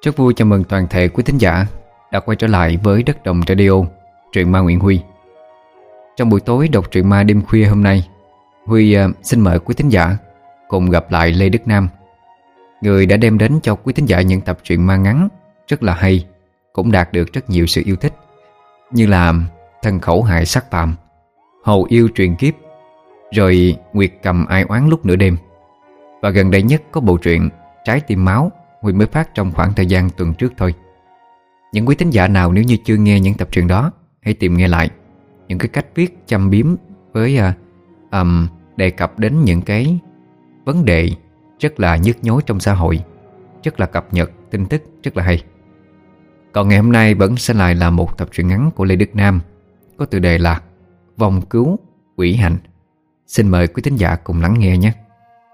Rất vui chào mừng toàn thể quý thính giả đã quay trở lại với Đất Đồng Radio, truyện ma Nguyễn Huy. Trong buổi tối đọc truyện ma đêm khuya hôm nay, Huy xin mời quý thính giả cùng gặp lại Lê Đức Nam, người đã đem đến cho quý thính giả những tập truyện ma ngắn rất là hay, cũng đạt được rất nhiều sự yêu thích, như là Thân Khẩu Hại Sát Phạm, Hầu Yêu Truyền Kiếp, rồi Nguyệt Cầm Ai Oán Lúc Nửa Đêm. Và gần đây nhất có bộ truyện Trái Tim Máu, Huy mới phát trong khoảng thời gian tuần trước thôi. Những quý thính giả nào nếu như chưa nghe những tập truyện đó, hãy tìm nghe lại. Những cái cách viết châm biếm với đề cập đến những cái vấn đề rất là nhức nhối trong xã hội, rất là cập nhật tin tức, rất là hay. Còn ngày hôm nay vẫn sẽ lại là một tập truyện ngắn của Lê Đức Nam, có tựa đề là Vong Cứu Quỷ Hành. Xin mời quý thính giả cùng lắng nghe nhé.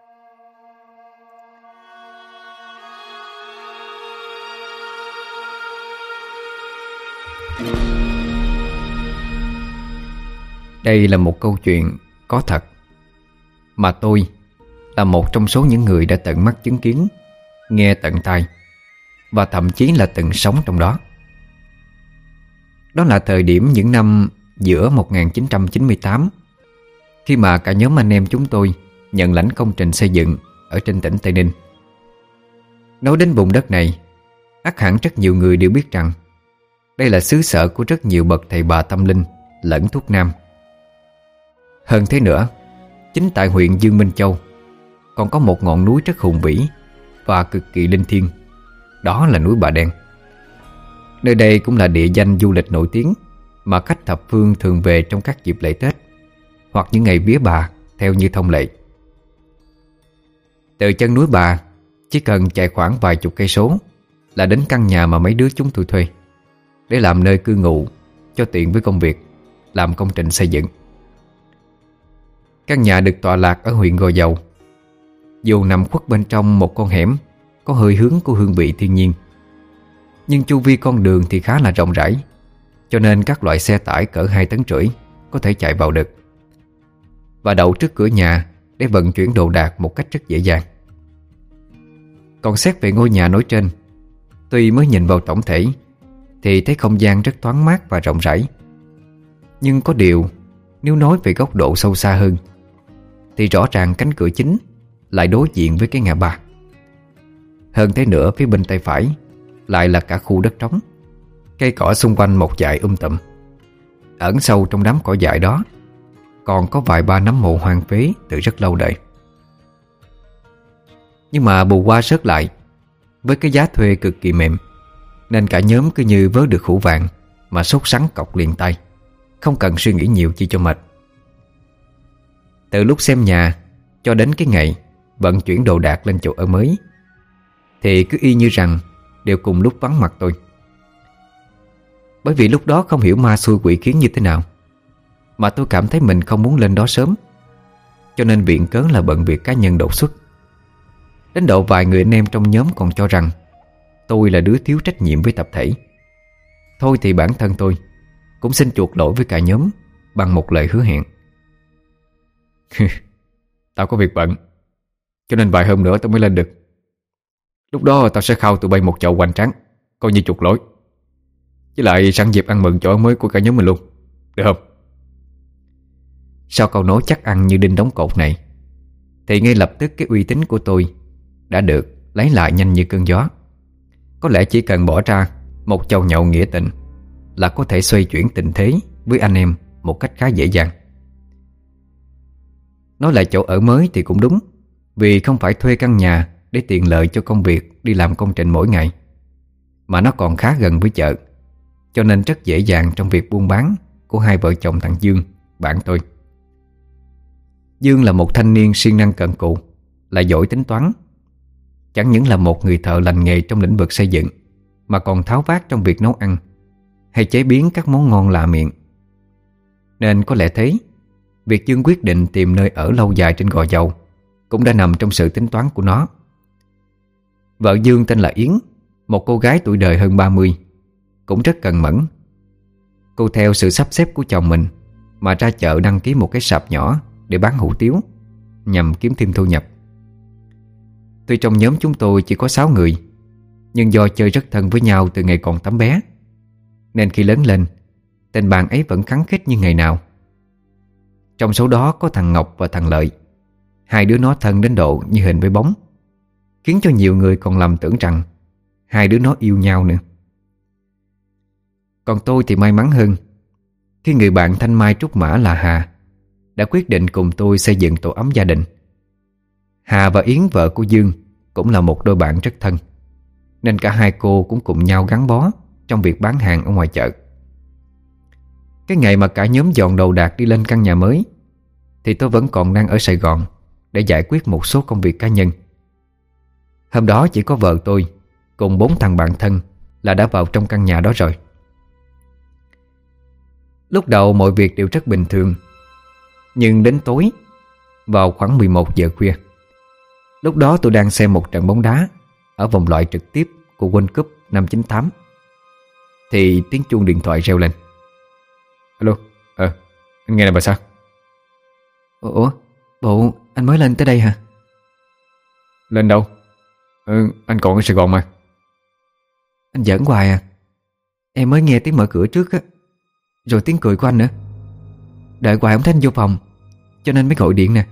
Đây là một câu chuyện có thật, mà tôi là một trong số những người đã tận mắt chứng kiến, nghe tận tai, và thậm chí là từng sống trong đó. Đó là thời điểm những năm giữa 1998, khi mà cả nhóm anh em chúng tôi nhận lãnh công trình xây dựng ở trên tỉnh Tây Ninh. Nói đến vùng đất này, ắt hẳn rất nhiều người đều biết rằng đây là xứ sở của rất nhiều bậc thầy bà tâm linh lẫn thuốc nam. Hơn thế nữa, chính tại huyện Dương Minh Châu còn có một ngọn núi rất hùng vĩ và cực kỳ linh thiêng, đó là núi Bà Đen. Nơi đây cũng là địa danh du lịch nổi tiếng mà khách thập phương thường về trong các dịp lễ Tết hoặc những ngày vía bà theo như thông lệ. Từ chân núi Bà chỉ cần chạy khoảng vài chục cây số là đến căn nhà mà mấy đứa chúng tôi thuê để làm nơi cư ngụ cho tiện với công việc làm công trình xây dựng. Căn nhà được tọa lạc ở huyện Gò Dầu, dù nằm khuất bên trong một con hẻm có hơi hướng của hương vị thiên nhiên, nhưng chu vi con đường thì khá là rộng rãi, cho nên các loại xe tải cỡ 2,5 tấn có thể chạy vào được và đậu trước cửa nhà để vận chuyển đồ đạc một cách rất dễ dàng. Còn xét về ngôi nhà nói trên, tuy mới nhìn vào tổng thể thì thấy không gian rất thoáng mát và rộng rãi, nhưng có điều nếu nói về góc độ sâu xa hơn thì rõ ràng cánh cửa chính lại đối diện với cái ngã ba. Hơn thế nữa, phía bên tay phải lại là cả khu đất trống, cây cỏ xung quanh một dải tùm. Ẩn sâu trong đám cỏ dại đó còn có vài ba nấm mộ hoang phế từ rất lâu đời. Nhưng mà bù qua sớt lại, với cái giá thuê cực kỳ mềm, nên cả nhóm cứ như vớ được hũ vàng mà sốt sắng cọc liền tay, không cần suy nghĩ nhiều chi cho mệt. Từ lúc xem nhà cho đến cái ngày vận chuyển đồ đạc lên chỗ ở mới thì cứ y như rằng đều cùng lúc vắng mặt tôi. Bởi vì lúc đó không hiểu ma xui quỷ khiến như thế nào mà tôi cảm thấy mình không muốn lên đó sớm, cho nên viện cớ là bận việc cá nhân đột xuất. Đến độ vài người anh em trong nhóm còn cho rằng tôi là đứa thiếu trách nhiệm với tập thể. Thôi thì bản thân tôi cũng xin chuộc lỗi với cả nhóm bằng một lời hứa hẹn. Tao có việc bận, cho nên vài hôm nữa tao mới lên được. Lúc đó tao sẽ khao tụi bay một chậu hoành tráng, coi như chuộc lỗi. Với lại sẵn dịp ăn mừng chỗ ở mới của cả nhóm mình luôn, được không? Sau câu nói chắc ăn như đinh đóng cột này thì ngay lập tức cái uy tín của tôi đã được lấy lại nhanh như cơn gió. Có lẽ chỉ cần bỏ ra một chầu nhậu nghĩa tình là có thể xoay chuyển tình thế với anh em một cách khá dễ dàng. Nói lại chỗ ở mới thì cũng đúng, vì không phải thuê căn nhà để tiện lợi cho công việc đi làm công trình mỗi ngày, mà nó còn khá gần với chợ, cho nên rất dễ dàng trong việc buôn bán của hai vợ chồng thằng Dương, bạn tôi. Dương là một thanh niên siêng năng cận cù, lại giỏi tính toán. Chẳng những là một người thợ lành nghề trong lĩnh vực xây dựng, mà còn tháo vát trong việc nấu ăn hay chế biến các món ngon lạ miệng. Nên có lẽ thế, việc Dương quyết định tìm nơi ở lâu dài trên Gò Dầu cũng đã nằm trong sự tính toán của nó. Vợ Dương tên là Yến, một cô gái tuổi đời hơn 30, cũng rất cần mẫn. Cô theo sự sắp xếp của chồng mình mà ra chợ đăng ký một cái sạp nhỏ để bán hủ tiếu, nhằm kiếm thêm thu nhập. Tuy trong nhóm chúng tôi chỉ có 6 người, Nhưng do chơi rất thân với nhau từ ngày còn tấm bé, nên khi lớn lên, tình bạn ấy vẫn khăng khít như ngày nào. Trong số đó có thằng Ngọc và thằng Lợi. Hai đứa nó thân đến độ như hình với bóng, khiến cho nhiều người còn lầm tưởng rằng hai đứa nó yêu nhau nữa. Còn tôi thì may mắn hơn, khi người bạn thanh mai trúc mã là Hà đã quyết định cùng tôi xây dựng tổ ấm gia đình. Hà và Yến, vợ của Dương, cũng là một đôi bạn rất thân, nên cả hai cô cũng cùng nhau gắn bó trong việc bán hàng ở ngoài chợ. Cái ngày mà cả nhóm dọn đồ đạc đi lên căn nhà mới thì tôi vẫn còn đang ở Sài Gòn để giải quyết một số công việc cá nhân. Hôm đó chỉ có vợ tôi cùng 4 thằng bạn thân là đã vào trong căn nhà đó rồi. Lúc đầu mọi việc đều rất bình thường, nhưng đến tối, vào khoảng 11 giờ khuya, lúc đó tôi đang xem một trận bóng đá ở vòng loại trực tiếp của World Cup năm 98, thì tiếng chuông điện thoại reo lên. Alo, anh nghe là bà sao? Ủa, bộ anh mới lên tới đây hả? Lên đâu? Anh còn ở Sài Gòn mà. Anh giỡn hoài à. Em mới nghe tiếng mở cửa trước á, rồi tiếng cười của anh nữa. Đợi hoài không thấy anh vô phòng, cho nên mới gọi điện nè.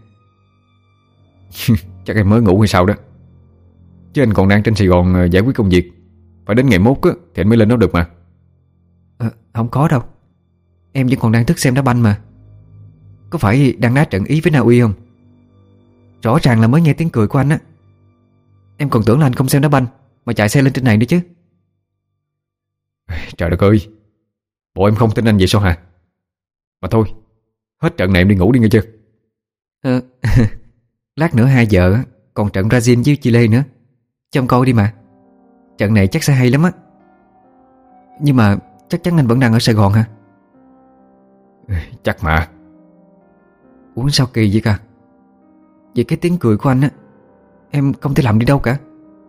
Chắc em mới ngủ hay sao đó. Chứ anh còn đang trên Sài Gòn giải quyết công việc. Phải đến ngày mốt á, thì anh mới lên đó được mà. Không có đâu, em vẫn còn đang thức xem đá banh mà. Có phải đang đá trận Ý với Na Uy không? Rõ ràng là mới nghe tiếng cười của anh á. Em còn tưởng là anh không xem đá banh mà chạy xe lên trên này nữa chứ. Trời đất ơi, bộ em không tin anh vậy sao hả? Mà thôi, hết trận này em đi ngủ đi nghe chưa? Lát nữa 2 giờ còn trận Brazil với Chile nữa, cho em coi đi mà. Trận này chắc sẽ hay lắm á. Nhưng mà chắc chắn anh vẫn đang ở Sài Gòn hả? Chắc mà. Ủa sao kỳ vậy cả? Vậy cái tiếng cười của anh á, em không thể làm đi đâu cả.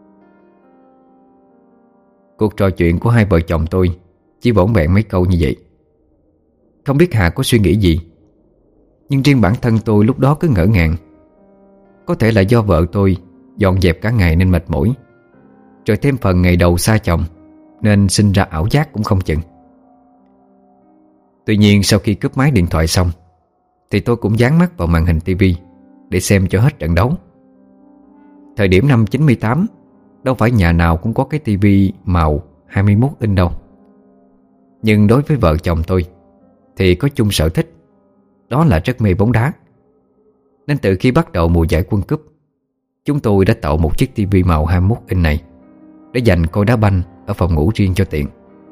Cuộc trò chuyện của hai vợ chồng tôi chỉ vỏn vẹn mấy câu như vậy. Không biết Hà có suy nghĩ gì, nhưng riêng bản thân tôi lúc đó cứ ngỡ ngàng. Có thể là do vợ tôi dọn dẹp cả ngày nên mệt mỏi, rồi thêm phần ngày đầu xa chồng nên sinh ra ảo giác cũng không chừng. Tuy nhiên sau khi cúp máy điện thoại xong thì tôi cũng dán mắt vào màn hình tivi để xem cho hết trận đấu. Thời điểm năm 98, đâu phải nhà nào cũng có cái tivi màu 21 inch đâu. Nhưng đối với vợ chồng tôi thì có chung sở thích, đó là rất mê bóng đá. Nên từ khi bắt đầu mùa giải World Cup, chúng tôi đã tạo một chiếc tivi màu 21 inch này để dành coi đá banh ở phòng ngủ riêng cho tiện.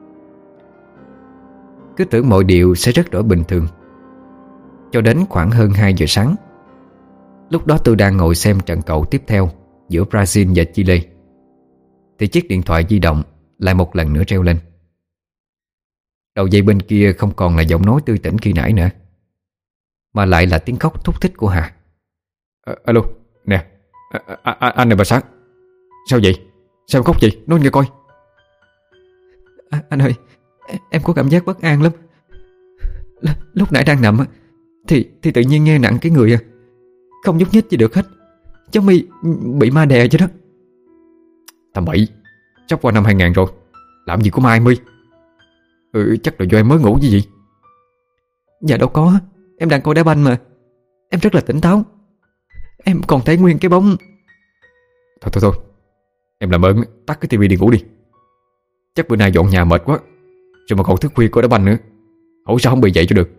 Cứ tưởng mọi điều sẽ rất đổi bình thường, cho đến khoảng hơn 2 giờ sáng. Lúc đó tôi đang ngồi xem trận cầu tiếp theo giữa Brazil và Chile, thì chiếc điện thoại di động lại một lần nữa reo lên. Đầu dây bên kia không còn là giọng nói tươi tỉnh khi nãy nữa, mà lại là tiếng khóc thúc thích của Hà. Alo, nè, anh này bà Sáng. Sao vậy? Sao em khóc vậy? Nói nghe coi. Anh ơi, em có cảm giác bất an lắm. Lúc nãy đang nằm thì tự nhiên nghe nặng cái người không nhúc nhích gì được hết, giống bị ma đè chứ đó. Tầm bậy, sắp qua năm 2000 rồi, làm gì có ma 20. Chắc là do em mới ngủ chứ gì. Dạ đâu có, em đang coi đá banh mà. Em rất là tỉnh táo. Em còn thấy nguyên cái bóng. Thôi, em làm ơn tắt cái tivi đi ngủ đi. Chắc bữa nay dọn nhà mệt quá, rồi mà còn thức khuya coi đá banh nữa. Hỏi sao không bị dậy cho được.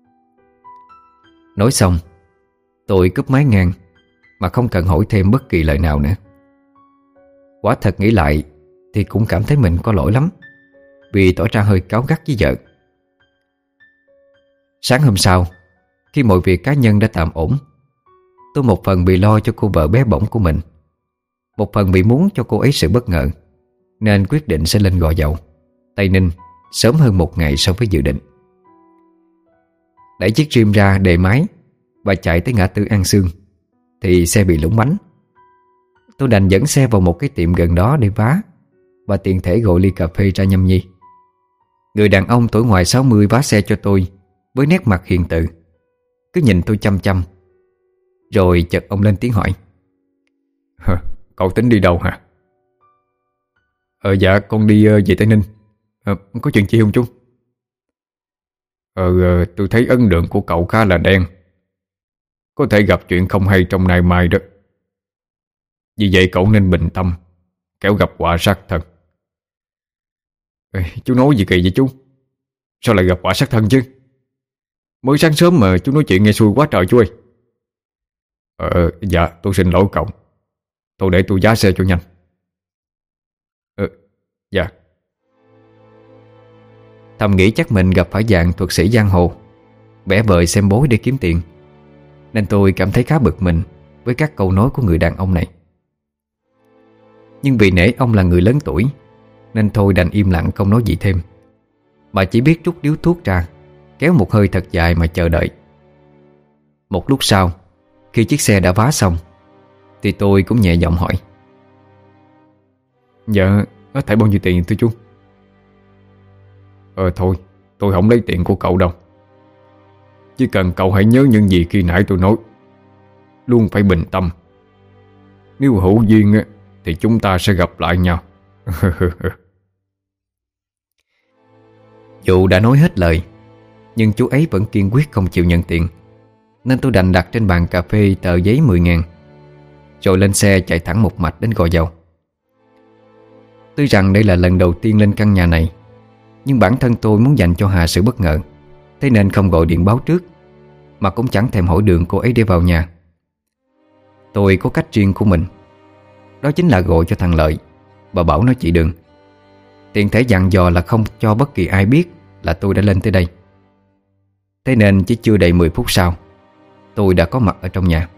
Nói xong, tôi cúp máy ngang mà không cần hỏi thêm bất kỳ lời nào nữa. Quả thật nghĩ lại thì cũng cảm thấy mình có lỗi lắm, vì tỏ ra hơi cáu gắt với vợ. Sáng hôm sau, khi mọi việc cá nhân đã tạm ổn, tôi một phần bị lo cho cô vợ bé bỏng của mình, một phần bị muốn cho cô ấy sự bất ngờ, nên quyết định sẽ lên Gò Dầu, Tây Ninh sớm hơn một ngày so với dự định. Đẩy chiếc Rim ra đề máy và chạy tới ngã tư An Sương thì xe bị lủng bánh. Tôi đành dẫn xe vào một cái tiệm gần đó để vá, và tiện thể gọi ly cà phê ra nhâm nhi. Người đàn ông tuổi ngoài 60 vá xe cho tôi với nét mặt hiền từ, cứ nhìn tôi chăm chăm. Rồi chợt ông lên tiếng hỏi: Cậu tính đi đâu hả? Dạ con đi về Tây Ninh. Có chuyện chi không chú? Tôi thấy ấn tượng của cậu khá là đen. Có thể gặp chuyện không hay trong nay mai đó. Vì vậy cậu nên bình tâm, kẻo gặp họa sát thân. Chú nói gì kỳ vậy chú? Sao lại gặp họa sát thân chứ? Mới sáng sớm mà chú nói chuyện nghe xui quá trời chú ơi. Dạ tôi xin lỗi cậu. Thôi để tôi giá xe cho nhanh. Dạ. Thầm nghĩ chắc mình gặp phải dạng thuật sĩ giang hồ, vẽ vời xem bói để kiếm tiền, nên tôi cảm thấy khá bực mình với các câu nói của người đàn ông này. Nhưng vì nể ông là người lớn tuổi nên thôi đành im lặng không nói gì thêm, mà chỉ biết rút điếu thuốc ra, kéo một hơi thật dài mà chờ đợi. Một lúc sau, khi chiếc xe đã vá xong, thì tôi cũng nhẹ giọng hỏi: Dạ, có thể bao nhiêu tiền thưa chú? Thôi, tôi không lấy tiền của cậu đâu. Chỉ cần cậu hãy nhớ những gì khi nãy tôi nói. Luôn phải bình tâm. Nếu hữu duyên thì chúng ta sẽ gặp lại nhau. Dù đã nói hết lời, nhưng chú ấy vẫn kiên quyết không chịu nhận tiền, nên tôi đành đặt trên bàn cà phê tờ giấy 10.000, rồi lên xe chạy thẳng một mạch đến Gò Dầu. Tuy rằng đây là lần đầu tiên lên căn nhà này, nhưng bản thân tôi muốn dành cho Hà sự bất ngờ, thế nên không gọi điện báo trước, mà cũng chẳng thèm hỏi đường cô ấy để vào nhà. Tôi có cách riêng của mình, đó chính là gọi cho thằng Lợi và bảo nó chỉ đường, tiện thể dặn dò là không cho bất kỳ ai biết là tôi đã lên tới đây. Thế nên chỉ chưa đầy 10 phút sau, tôi đã có mặt ở trong nhà.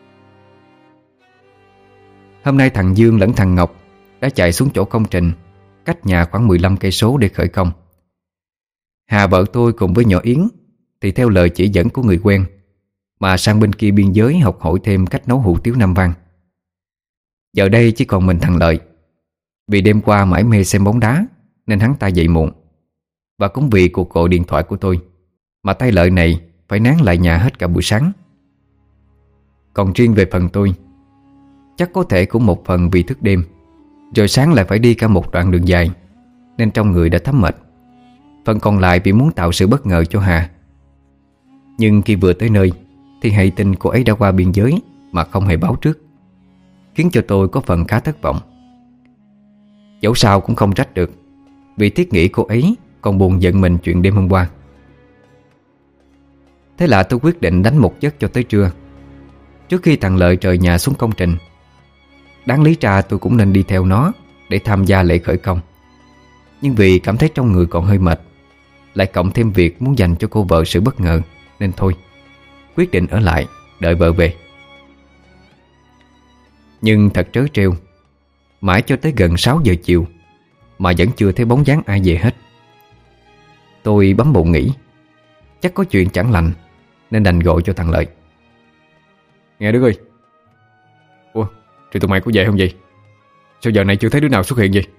Hôm nay thằng Dương lẫn thằng Ngọc đã chạy xuống chỗ công trình cách nhà khoảng 15 cây số để khởi công. Hà vợ tôi cùng với nhỏ Yến thì theo lời chỉ dẫn của người quen mà sang bên kia biên giới học hỏi thêm cách nấu hủ tiếu Nam Vang. Giờ đây chỉ còn mình thằng Lợi. Vì đêm qua mải mê xem bóng đá nên hắn ta dậy muộn, và cũng vì cuộc gọi điện thoại của tôi mà tay Lợi này phải nán lại nhà hết cả buổi sáng. Còn riêng về phần tôi, chắc có thể cũng một phần vì thức đêm, rồi sáng lại phải đi cả một đoạn đường dài, nên trong người đã thấm mệt. Phần còn lại vì muốn tạo sự bất ngờ cho Hà. Nhưng khi vừa tới nơi thì hay tin cô ấy đã qua biên giới mà không hề báo trước, khiến cho tôi có phần khá thất vọng. Dẫu sao cũng không trách được, vì thiết nghĩ cô ấy còn buồn giận mình chuyện đêm hôm qua. Thế là tôi quyết định đánh một giấc cho tới trưa, trước khi thằng Lợi rời nhà xuống công trình. Đáng lý ra tôi cũng nên đi theo nó để tham gia lễ khởi công, nhưng vì cảm thấy trong người còn hơi mệt, lại cộng thêm việc muốn dành cho cô vợ sự bất ngờ, nên thôi, quyết định ở lại đợi vợ về. Nhưng thật trớ trêu, mãi cho tới gần 6 giờ chiều mà vẫn chưa thấy bóng dáng ai về hết. Tôi bấm bụng nghĩ chắc có chuyện chẳng lành, nên đành gọi cho thằng Lợi. Nghe Đức ơi. Ủa, rồi tụi mày có về không vậy? Sao giờ này chưa thấy đứa nào xuất hiện vậy?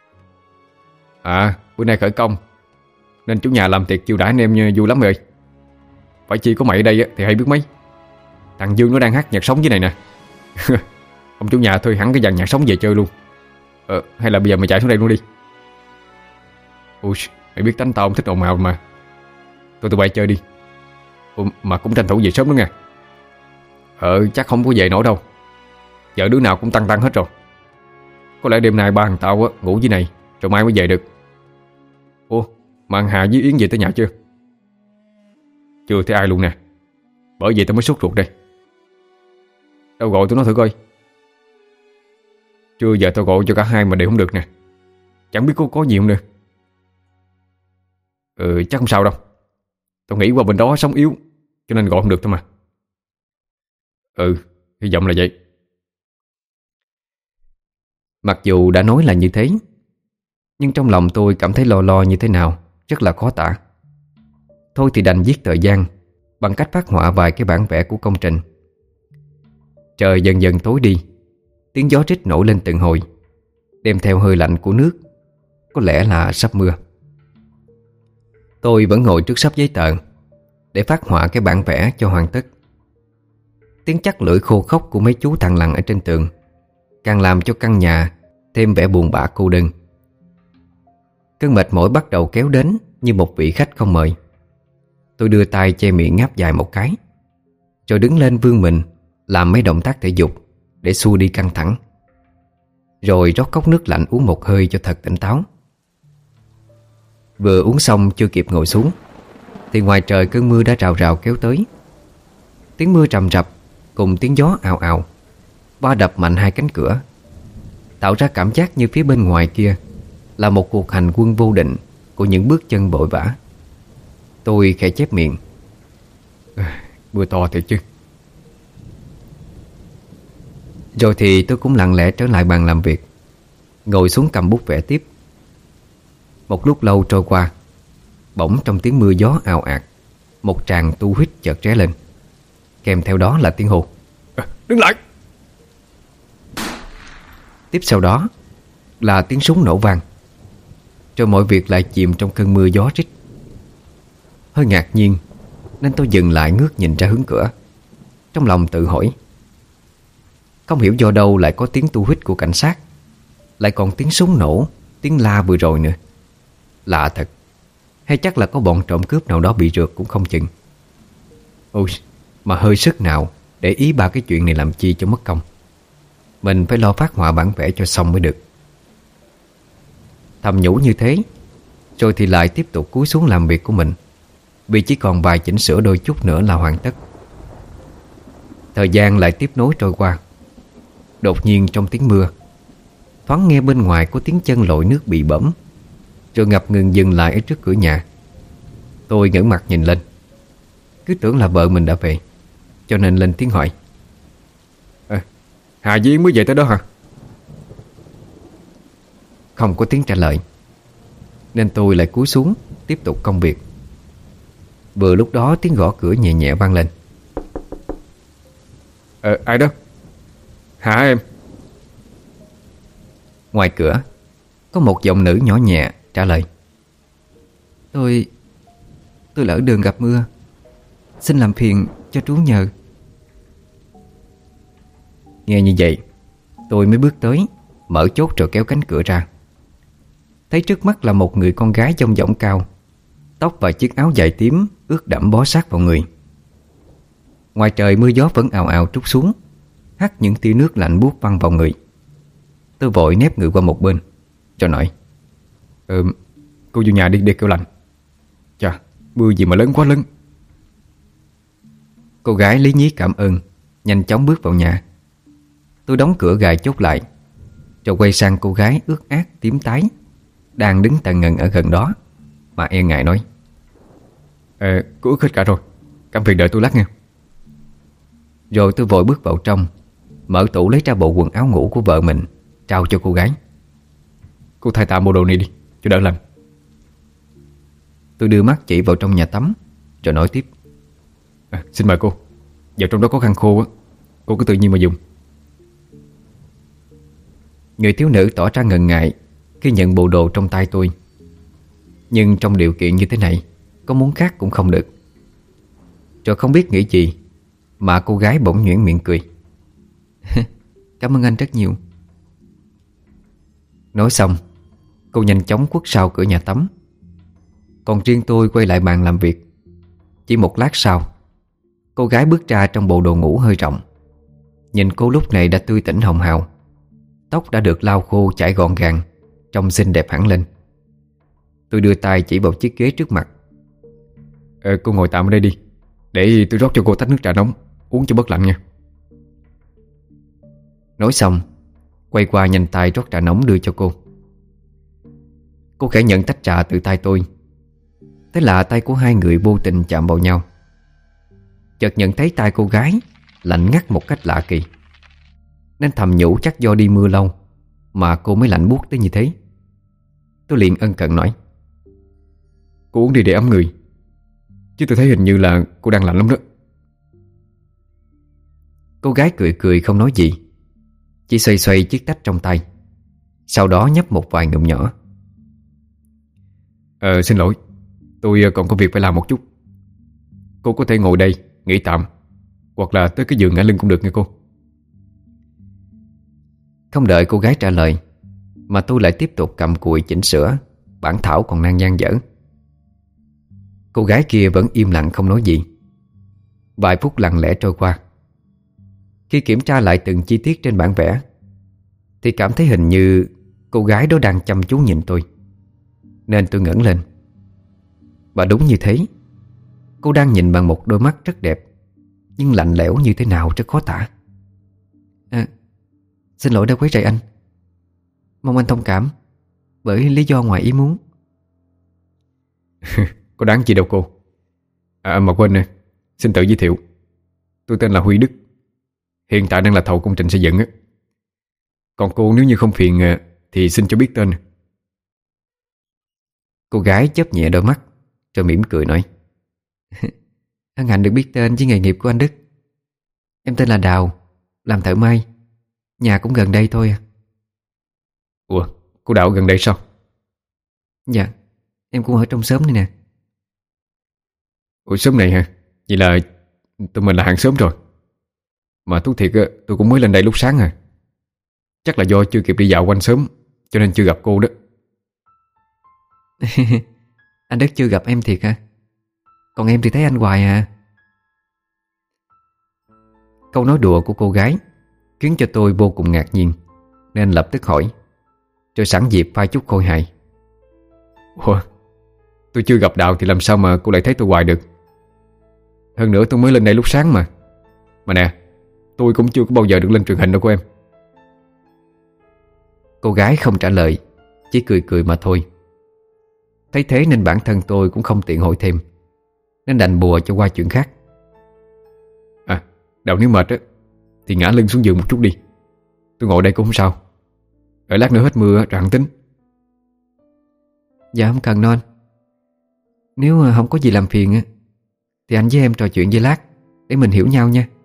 Bữa nay khởi công nên chủ nhà làm tiệc chiêu đãi anh em vui lắm rồi. Phải chi có mày ở đây thì hay biết mấy. Thằng Dương nó đang hát nhạc sống dưới này nè. Ông chủ nhà thuê hẳn cái dàn nhạc sống về chơi luôn. Hay là bây giờ mày chạy xuống đây luôn đi. Ui, mày biết tánh tao không thích ồn ào mà. Tụi bay chơi đi. Mà cũng tranh thủ về sớm nữa nha. Chắc không có về nổi đâu. Giờ đứa nào cũng tăng hết rồi. Có lẽ đêm nay ba thằng tao ngủ dưới này, rồi mai mới về được. Ủa, mà anh Hà với Yến về tới nhà chưa? Chưa thấy ai luôn nè. Bởi vậy tao mới sốt ruột đây. Tao gọi tụi nó thử coi. Chưa giờ tao gọi cho cả hai mà đều không được nè. Chẳng biết có gì không nữa. Chắc không sao đâu. Tao nghĩ qua bên đó sống yếu, cho nên gọi không được thôi mà. Hy vọng là vậy. Mặc dù đã nói là như thế, nhưng trong lòng tôi cảm thấy lo lo như thế nào, rất là khó tả. Thôi thì đành giết thời gian bằng cách phác họa vài cái bản vẽ của công trình. Trời dần dần tối đi, tiếng gió rít nổi lên từng hồi, đem theo hơi lạnh của nước, có lẽ là sắp mưa. Tôi vẫn ngồi trước sắp giấy tờ để phác họa cái bản vẽ cho hoàn tất. Tiếng chắc lưỡi khô khốc của mấy chú thằn lằn ở trên tường càng làm cho căn nhà thêm vẻ buồn bã cô đơn. Cơn mệt mỏi bắt đầu kéo đến như một vị khách không mời. Tôi đưa tay che miệng ngáp dài một cái, rồi đứng lên vươn mình làm mấy động tác thể dục để xua đi căng thẳng. Rồi rót cốc nước lạnh uống một hơi cho thật tỉnh táo. Vừa uống xong chưa kịp ngồi xuống thì ngoài trời cơn mưa đã rào rào kéo tới. Tiếng mưa trầm rập cùng tiếng gió ào ào va đập mạnh hai cánh cửa, tạo ra cảm giác như phía bên ngoài kia là một cuộc hành quân vô định của những bước chân vội vã. Tôi khẽ chép miệng: Mưa to thiệt chứ. Rồi thì tôi cũng lặng lẽ trở lại bàn làm việc, ngồi xuống cầm bút vẽ tiếp. Một lúc lâu trôi qua, bỗng trong tiếng mưa gió ào ạt, một tràng tu huýt chợt ré lên, kèm theo đó là tiếng hô: Đứng lại! Tiếp sau đó là tiếng súng nổ vang. Rồi mọi việc lại chìm trong cơn mưa gió rít. Hơi ngạc nhiên nên tôi dừng lại ngước nhìn ra hướng cửa, trong lòng tự hỏi: không hiểu do đâu lại có tiếng tu huýt của cảnh sát, lại còn tiếng súng nổ, tiếng la vừa rồi nữa. Lạ thật. Hay chắc là có bọn trộm cướp nào đó bị rượt cũng không chừng. Ôi, mà hơi sức nào để ý ba cái chuyện này làm chi cho mất công. Mình phải lo phát họa bản vẽ cho xong mới được. Thầm nhủ như thế, rồi thì lại tiếp tục cúi xuống làm việc của mình, vì chỉ còn vài chỉnh sửa đôi chút nữa là hoàn tất. Thời gian lại tiếp nối trôi qua. Đột nhiên trong tiếng mưa, thoáng nghe bên ngoài có tiếng chân lội nước bị bẫm, rồi ngập ngừng dừng lại ở trước cửa nhà. Tôi ngẩng mặt nhìn lên, cứ tưởng là vợ mình đã về, cho nên lên tiếng hỏi: Hà với Yến mới về tới đó hả? Không có tiếng trả lời, nên tôi lại cúi xuống tiếp tục công việc. Vừa lúc đó tiếng gõ cửa nhẹ nhẹ vang lên. Ai đó? Hả em? Ngoài cửa có một giọng nữ nhỏ nhẹ trả lời: Tôi lỡ đường gặp mưa, xin làm phiền cho trú nhờ. Nghe như vậy, tôi mới bước tới, mở chốt rồi kéo cánh cửa ra. Thấy trước mắt là một người con gái trông dỏng cao, tóc và chiếc áo dài tím ướt đẫm bó sát vào người. Ngoài trời mưa gió vẫn ào ào trút xuống, hắt những tia nước lạnh buốt văng vào người. Tôi vội nép người qua một bên rồi nói: Cô vô nhà đi để kêu lạnh. Chà, mưa gì mà lớn quá lớn. Cô gái lý nhí cảm ơn, nhanh chóng bước vào nhà. Tôi đóng cửa gài chốt lại, rồi quay sang cô gái ướt át tím tái đang đứng tần ngần ở gần đó, mà e ngại nói: Cô ướt hết cả rồi, cảm phiền đợi tôi lát nha. Rồi tôi vội bước vào trong, mở tủ lấy ra bộ quần áo ngủ của vợ mình, trao cho cô gái. Cô thay tạm bộ đồ này đi, cho đỡ lạnh. Tôi đưa mắt chỉ vào trong nhà tắm, rồi nói tiếp: Xin mời cô, vào trong đó có khăn khô á, cô cứ tự nhiên mà dùng. Người thiếu nữ tỏ ra ngần ngại khi nhận bộ đồ trong tay tôi, nhưng trong điều kiện như thế này, có muốn khác cũng không được. Rồi không biết nghĩ gì mà cô gái bỗng nhuyễn miệng cười: Cảm ơn anh rất nhiều. Nói xong, cô nhanh chóng khuất sau cửa nhà tắm. Còn riêng tôi quay lại bàn làm việc. Chỉ một lát sau, cô gái bước ra trong bộ đồ ngủ hơi rộng. Nhìn cô lúc này đã tươi tỉnh hồng hào, tóc đã được lau khô chải gọn gàng, trông xinh đẹp hẳn lên. Tôi đưa tay chỉ vào chiếc ghế trước mặt: Cô ngồi tạm ở đây đi, để tôi rót cho cô tách nước trà nóng, uống cho bớt lạnh nha. Nói xong, quay qua nhanh tay rót trà nóng đưa cho cô. Cô khẽ nhận tách trà từ tay tôi. Thế là tay của hai người vô tình chạm vào nhau. Chợt nhận thấy tay cô gái lạnh ngắt một cách lạ kỳ, nên thầm nhủ chắc do đi mưa lâu mà cô mới lạnh buốt tới như thế. Tôi liền ân cần nói: Cô uống đi để ấm người, chứ tôi thấy hình như là cô đang lạnh lắm đó. Cô gái cười cười không nói gì, chỉ xoay xoay chiếc tách trong tay, sau đó nhấp một vài ngụm nhỏ. Xin lỗi, tôi còn có việc phải làm một chút. Cô có thể ngồi đây nghỉ tạm, hoặc là tới cái giường ngả lưng cũng được nha cô. Không đợi cô gái trả lời, mà tôi lại tiếp tục cầm cùi chỉnh sửa, bản thảo còn đang dang dở. Cô gái kia vẫn im lặng không nói gì. Vài phút lặng lẽ trôi qua. Khi kiểm tra lại từng chi tiết trên bản vẽ thì cảm thấy hình như cô gái đó đang chăm chú nhìn tôi, nên tôi ngẩng lên. Và đúng như thế, cô đang nhìn bằng một đôi mắt rất đẹp, nhưng lạnh lẽo như thế nào rất khó tả. Xin lỗi đã quấy rầy anh. Mong anh thông cảm bởi lý do ngoài ý muốn. Có đáng gì đâu cô. Mà quên nè, xin tự giới thiệu. Tôi tên là Huy Đức, hiện tại đang là thầu công trình xây dựng á. Còn cô nếu như không phiền thì xin cho biết tên. Cô gái chớp nhẹ đôi mắt rồi mỉm cười nói: Hân hạnh được biết tên với nghề nghiệp của anh Đức. Em tên là Đào, làm thợ may. Nhà cũng gần đây thôi à. Ủa, cô Đào gần đây sao? Dạ, em cũng ở trong xóm này nè. Ủa, xóm này hả? Vậy là tụi mình là hàng xóm rồi. Mà thú thiệt tôi cũng mới lên đây lúc sáng à. Chắc là do chưa kịp đi dạo quanh xóm cho nên chưa gặp cô đó. Anh Đức chưa gặp em thiệt hả? Còn em thì thấy anh hoài à. Câu nói đùa của cô gái khiến cho tôi vô cùng ngạc nhiên, nên lập tức hỏi, rồi sẵn dịp pha chút khôi hài: Ủa, tôi chưa gặp Đào thì làm sao mà cô lại thấy tôi hoài được? Hơn nữa tôi mới lên đây lúc sáng mà. Mà nè, tôi cũng chưa có bao giờ được lên truyền hình đâu của em. Cô gái không trả lời, chỉ cười cười mà thôi. Thấy thế nên bản thân tôi cũng không tiện hỏi thêm, nên đành bùa cho qua chuyện khác. Đào nếu mệt á thì ngã lưng xuống giường một chút đi. Tôi ngồi đây cũng không sao. Đợi lát nữa hết mưa rồi hẳn tính. Dạ không cần đâu anh. Nếu không có gì làm phiền á thì anh với em trò chuyện với lát để mình hiểu nhau nha.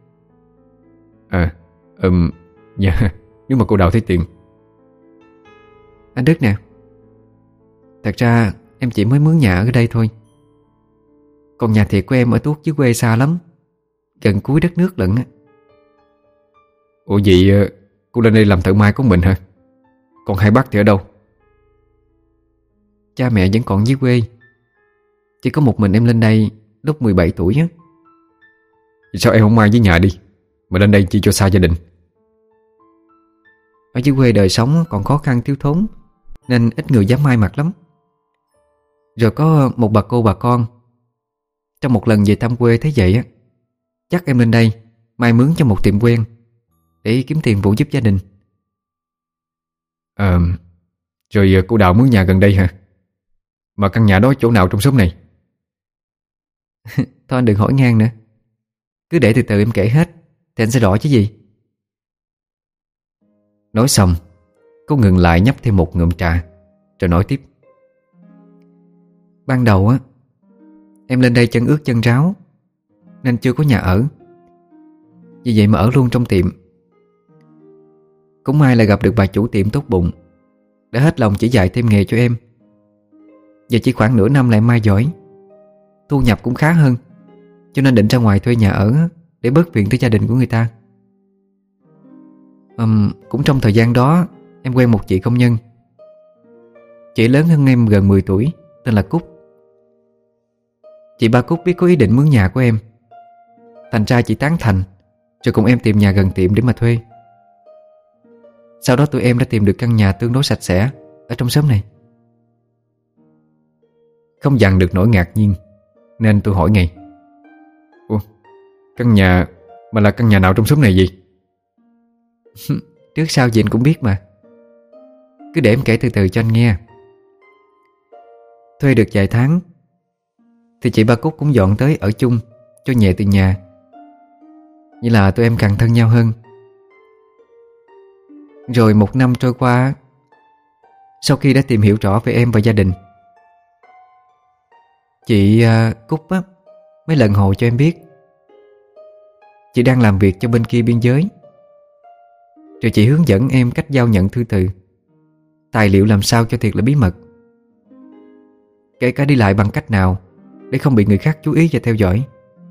Dạ, nếu mà cô Đào thấy tiện. Anh Đức nè, thật ra em chỉ mới mướn nhà ở đây thôi. Còn nhà thiệt của em ở tuốt dưới quê xa lắm, gần cuối đất nước lận á. Ủa vậy cô lên đây làm thợ may của mình hả? Còn hai bác thì ở đâu? Cha mẹ vẫn còn dưới quê. Chỉ có một mình em lên đây lúc 17 tuổi á. Sao em không may với nhà đi mà lên đây chi cho xa gia đình? Ở dưới quê đời sống còn khó khăn thiếu thốn nên ít người dám may mặc lắm. Rồi có một bà cô bà con trong một lần về thăm quê thấy vậy á, chắc em lên đây may mướn cho một tiệm quen để kiếm tiền phụ giúp gia đình. Rồi cô Đào mướn nhà gần đây hả? Mà căn nhà đó chỗ nào trong xóm này? Thôi anh đừng hỏi ngang nữa, cứ để từ từ em kể hết thì anh sẽ rõ chứ gì. Nói xong, cô ngừng lại nhấp thêm một ngụm trà rồi nói tiếp: Ban đầu á, em lên đây chân ướt chân ráo nên chưa có nhà ở. Vì vậy mà ở luôn trong tiệm. Cũng may là gặp được bà chủ tiệm tốt bụng, đã hết lòng chỉ dạy thêm nghề cho em. Giờ chỉ khoảng nửa năm lại may giỏi, thu nhập cũng khá hơn, cho nên định ra ngoài thuê nhà ở để bớt phiền tới gia đình của người ta. Cũng trong thời gian đó em quen một chị công nhân. Chị lớn hơn em gần 10 tuổi, tên là Cúc. Chị ba Cúc biết có ý định mướn nhà của em, thành ra chị tán thành, rồi cùng em tìm nhà gần tiệm để mà thuê. Sau đó tụi em đã tìm được căn nhà tương đối sạch sẽ ở trong xóm này. Không dằn được nỗi ngạc nhiên nên tôi hỏi ngay: Ủa, căn nhà mà là căn nhà nào trong xóm này gì? Trước sau gì anh cũng biết mà. Cứ để em kể từ từ cho anh nghe. Thuê được vài tháng thì chị ba Cúc cũng dọn tới ở chung cho nhẹ tiền nhà. Như là tụi em càng thân nhau hơn. Rồi một năm trôi qua, sau khi đã tìm hiểu rõ về em và gia đình, chị Cúc á mới lần hồ cho em biết chị đang làm việc cho bên kia biên giới. Rồi chị hướng dẫn em cách giao nhận thư từ, tài liệu làm sao cho thiệt là bí mật, kể cả đi lại bằng cách nào để không bị người khác chú ý và theo dõi.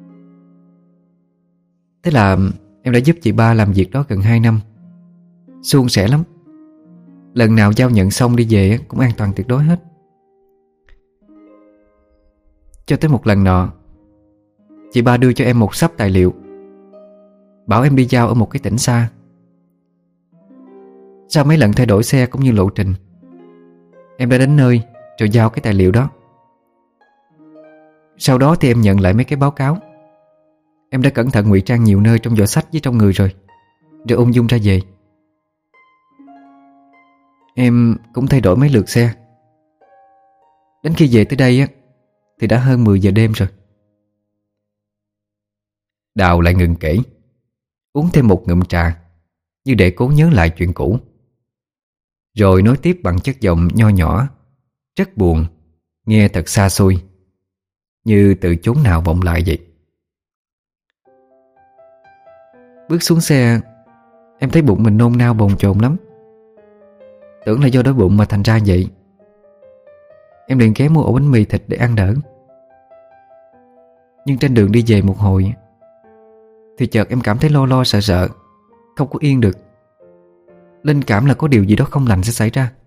Thế là em đã giúp chị ba làm việc đó gần 2 năm. Suôn sẻ lắm. Lần nào giao nhận xong đi về cũng an toàn tuyệt đối hết. Cho tới một lần nọ, chị ba đưa cho em một xấp tài liệu, bảo em đi giao ở một cái tỉnh xa. Sau mấy lần thay đổi xe cũng như lộ trình, em đã đến nơi rồi giao cái tài liệu đó. Sau đó thì em nhận lại mấy cái báo cáo. Em đã cẩn thận ngụy trang nhiều nơi trong giỏ sách với trong người rồi ung dung ra về. Em cũng thay đổi mấy lượt xe. Đến khi về tới đây á thì đã hơn 10 giờ đêm rồi. Đào lại ngừng kể, uống thêm một ngụm trà như để cố nhớ lại chuyện cũ, rồi nói tiếp bằng chất giọng nho nhỏ, rất buồn, nghe thật xa xôi, như từ chốn nào vọng lại vậy. Bước xuống xe, em thấy bụng mình nôn nao bồn chồn lắm. Tưởng là do đói bụng mà thành ra vậy. Em liền ghé mua ổ bánh mì thịt để ăn đỡ. Nhưng trên đường đi về một hồi thì chợt em cảm thấy lo lo sợ sợ, không có yên được. Linh cảm là có điều gì đó không lành sẽ xảy ra.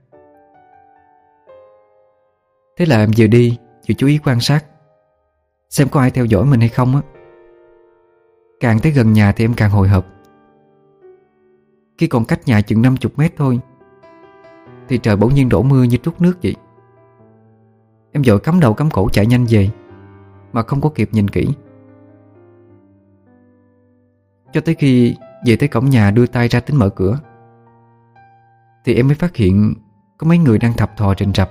Thế là em vừa đi vừa chú ý quan sát xem có ai theo dõi mình hay không á. Càng tới gần nhà thì em càng hồi hộp. Khi còn cách nhà chừng 50 mét thôi thì trời bỗng nhiên đổ mưa như trút nước vậy. Em vội cắm đầu cắm cổ chạy nhanh về mà không có kịp nhìn kỹ. Cho tới khi về tới cổng nhà đưa tay ra tính mở cửa thì em mới phát hiện có mấy người đang thập thò rình rập.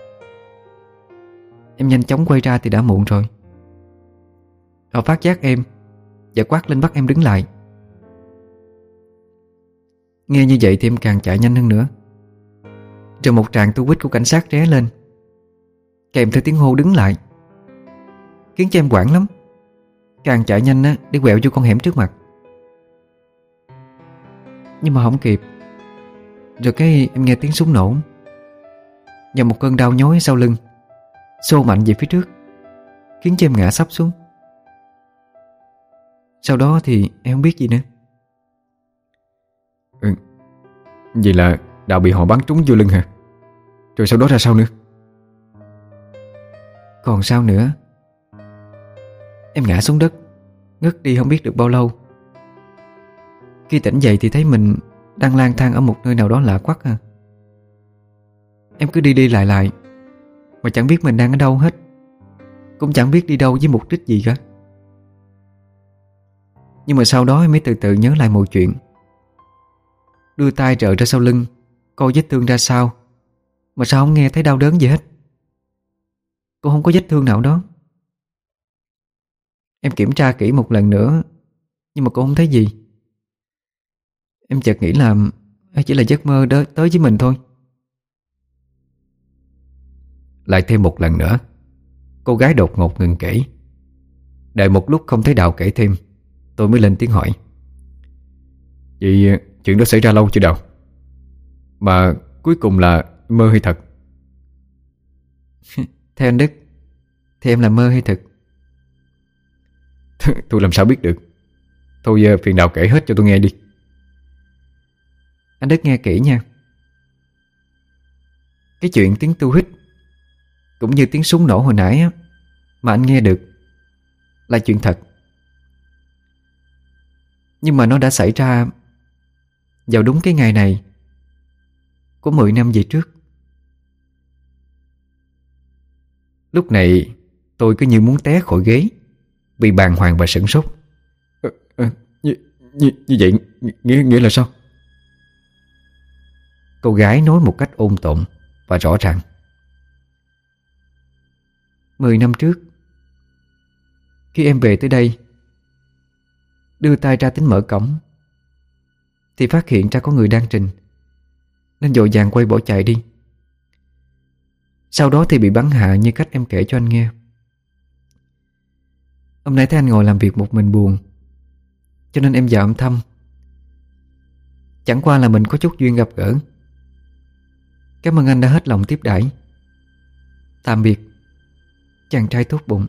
Em nhanh chóng quay ra thì đã muộn rồi. Họ phát giác em và quát lên bắt em đứng lại. Nghe như vậy thì em càng chạy nhanh hơn nữa. Rồi một tràng tu quýt của cảnh sát ré lên, kèm theo tiếng hô đứng lại, khiến cho em hoảng lắm. Càng chạy nhanh á để quẹo vô con hẻm trước mặt. Nhưng mà không kịp. Rồi cái em nghe tiếng súng nổ và một cơn đau nhói sau lưng xô mạnh về phía trước, khiến cho em ngã sấp xuống. Sau đó thì em không biết gì nữa. Vậy là Đào bị họ bắn trúng vô lưng hả? Rồi sau đó ra sao nữa? Còn sao nữa? Em ngã xuống đất, ngất đi không biết được bao lâu. Khi tỉnh dậy thì thấy mình đang lang thang ở một nơi nào đó lạ quắc à. Em cứ đi đi lại lại mà chẳng biết mình đang ở đâu hết, cũng chẳng biết đi đâu với mục đích gì cả. Nhưng mà sau đó em mới từ từ nhớ lại mọi chuyện. Đưa tay rờ ra sau lưng coi vết thương ra sao, mà sao không nghe thấy đau đớn gì hết. Cũng không có vết thương nào đó. Em kiểm tra kỹ một lần nữa nhưng mà cũng không thấy gì. Em chợt nghĩ là chỉ là giấc mơ đó tới với mình thôi. Lại thêm một lần nữa, cô gái đột ngột ngừng kể. Đợi một lúc không thấy Đào kể thêm, tôi mới lên tiếng hỏi. Vậy chuyện đó xảy ra lâu chưa Đào? Mà cuối cùng là mơ hay thật? Theo anh Đức thì em là mơ hay thật? Tôi làm sao biết được. Thôi phiền Đào kể hết cho tôi nghe đi. Anh Đức nghe kỹ nha. Cái chuyện tiếng tu hít cũng như tiếng súng nổ hồi nãy á, mà anh nghe được là chuyện thật. Nhưng mà nó đã xảy ra vào đúng cái ngày này của 10 năm về trước. Lúc này tôi cứ như muốn té khỏi ghế vì bàng hoàng và sửng sốt. Như vậy nghĩa là sao? Cô gái nói một cách ôn tồn và rõ ràng. 10 năm trước, khi em về tới đây, đưa tay ra tính mở cổng thì phát hiện ra có người đang trình, nên vội vàng quay bỏ chạy đi. Sau đó thì bị bắn hạ như cách em kể cho anh nghe. Hôm nay thấy anh ngồi làm việc một mình buồn, cho nên em vào em thăm. Chẳng qua là mình có chút duyên gặp gỡ. Cảm ơn anh đã hết lòng tiếp đãi. Tạm biệt, chàng trai tốt bụng.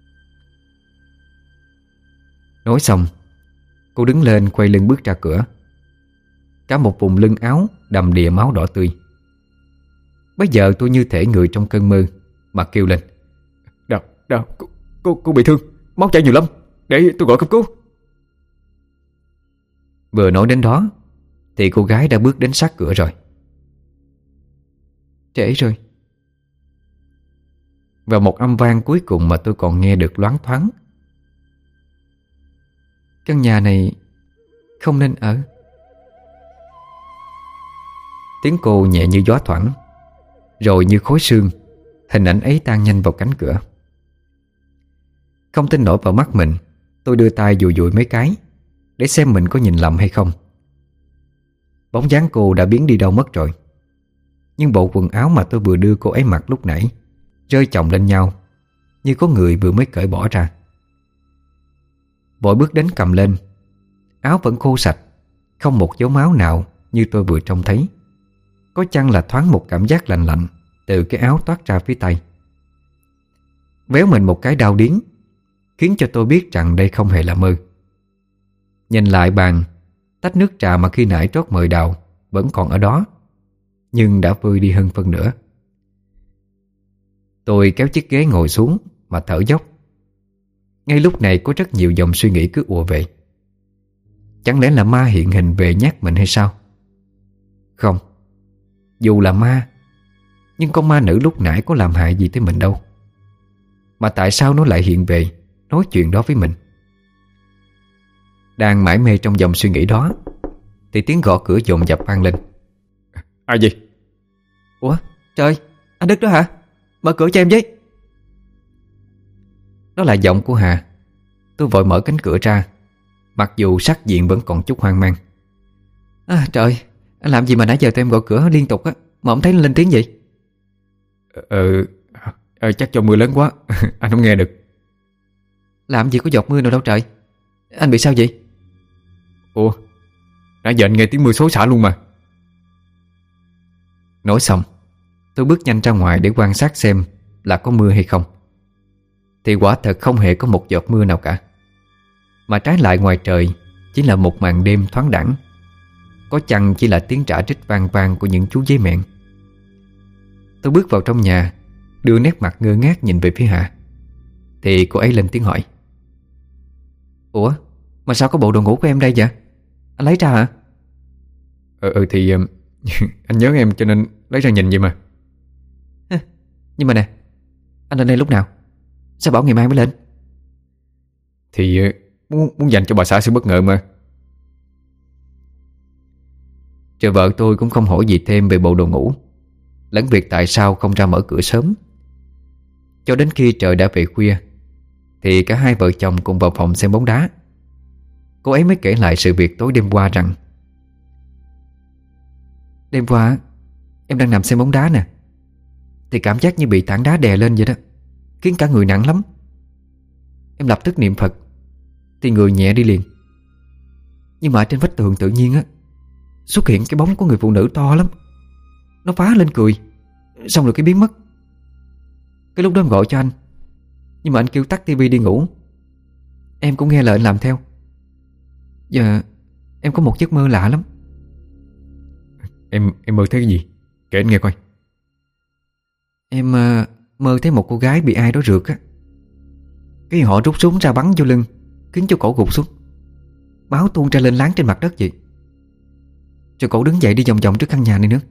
Nói xong, cô đứng lên quay lưng bước ra cửa. Cả một vùng lưng áo đầm đìa máu đỏ tươi. Bây giờ tôi như thể người trong cơn mơ mà kêu lên. Đào, Cô bị thương, máu chảy nhiều lắm, để tôi gọi cấp cứu. Vừa nói đến đó thì cô gái đã bước đến sát cửa rồi. Trễ rồi. Và một âm vang cuối cùng mà tôi còn nghe được loáng thoáng: Căn nhà này không nên ở. Tiếng cô nhẹ như gió thoảng, rồi như khối sương, hình ảnh ấy tan nhanh vào cánh cửa. Không tin nổi vào mắt mình, tôi đưa tay dụi dụi mấy cái để xem mình có nhìn lầm hay không. Bóng dáng cô đã biến đi đâu mất rồi. Nhưng bộ quần áo mà tôi vừa đưa cô ấy mặc lúc nãy rơi chồng lên nhau, như có người vừa mới cởi bỏ ra. Vội bước đến cầm lên. Áo vẫn khô sạch, không một dấu máu nào như tôi vừa trông thấy. Có chăng là thoáng một cảm giác lạnh lạnh từ cái áo toát ra phía tay. Véo mình một cái đau điếng, khiến cho tôi biết rằng đây không hề là mơ. Nhìn lại bàn, tách nước trà mà khi nãy trót mời đào vẫn còn ở đó, nhưng đã vơi đi hơn phân nửa. Tôi kéo chiếc ghế ngồi xuống mà thở dốc. Ngay lúc này có rất nhiều dòng suy nghĩ cứ ùa về. Chẳng lẽ là ma hiện hình về nhát mình hay sao? Không. Dù là ma, nhưng con ma nữ lúc nãy có làm hại gì tới mình đâu. Mà tại sao nó lại hiện về nói chuyện đó với mình? Đang mải mê trong dòng suy nghĩ đó thì tiếng gõ cửa dồn dập vang lên. Ai vậy? Ủa trời, anh Đức đó hả? Mở cửa cho em với. Đó là giọng của Hà. Tôi vội mở cánh cửa ra, mặc dù sắc diện vẫn còn chút hoang mang. Trời, anh làm gì mà nãy giờ tụi em gọi cửa liên tục á mà không thấy lên tiếng gì? Chắc do mưa lớn quá anh không nghe được. Làm gì có giọt mưa nào đâu trời. Anh bị sao vậy? Ủa, nãy giờ anh nghe tiếng mưa xối xả luôn mà. Nói xong, tôi bước nhanh ra ngoài để quan sát xem là có mưa hay không. Thì quả thật không hề có một giọt mưa nào cả. Mà trái lại ngoài trời chỉ là một màn đêm thoáng đãng. Có chăng chỉ là tiếng rả rích vang vang của những chú dế mẹn. Tôi bước vào trong nhà, đưa nét mặt ngơ ngác nhìn về phía Hà. Thì cô ấy lên tiếng hỏi: Ủa, mà sao có bộ đồ ngủ của em đây vậy? Anh lấy ra hả? Thì anh nhớ em cho nên lấy ra nhìn vậy mà. Nhưng mà nè, anh lên đây lúc nào? Sao bảo ngày mai mới lên? Thì muốn dành cho bà xã sự bất ngờ mà. Rồi vợ tôi cũng không hỏi gì thêm về bộ đồ ngủ, lẫn việc tại sao không ra mở cửa sớm. Cho đến khi trời đã về khuya thì cả hai vợ chồng cùng vào phòng xem bóng đá. Cô ấy mới kể lại sự việc tối đêm qua rằng: Đêm qua em đang nằm xem bóng đá nè, thì cảm giác như bị tảng đá đè lên vậy đó, khiến cả người nặng lắm. Em lập tức niệm Phật thì người nhẹ đi liền. Nhưng mà trên vách tường tự nhiên á xuất hiện cái bóng của người phụ nữ to lắm. Nó phá lên cười, xong rồi cái biến mất. Cái lúc đó em gọi cho anh, nhưng mà anh kêu tắt tivi đi ngủ. Em cũng nghe lời anh làm theo. Giờ em có một giấc mơ lạ lắm. Em mơ thấy cái gì? Kể anh nghe coi. Em mơ thấy một cô gái bị ai đó rượt á. Cái họ rút súng ra bắn vô lưng, khiến cho cổ gục xuống. Máu tuôn ra lên láng trên mặt đất vậy. Rồi cổ đứng dậy đi vòng vòng trước căn nhà này nữa.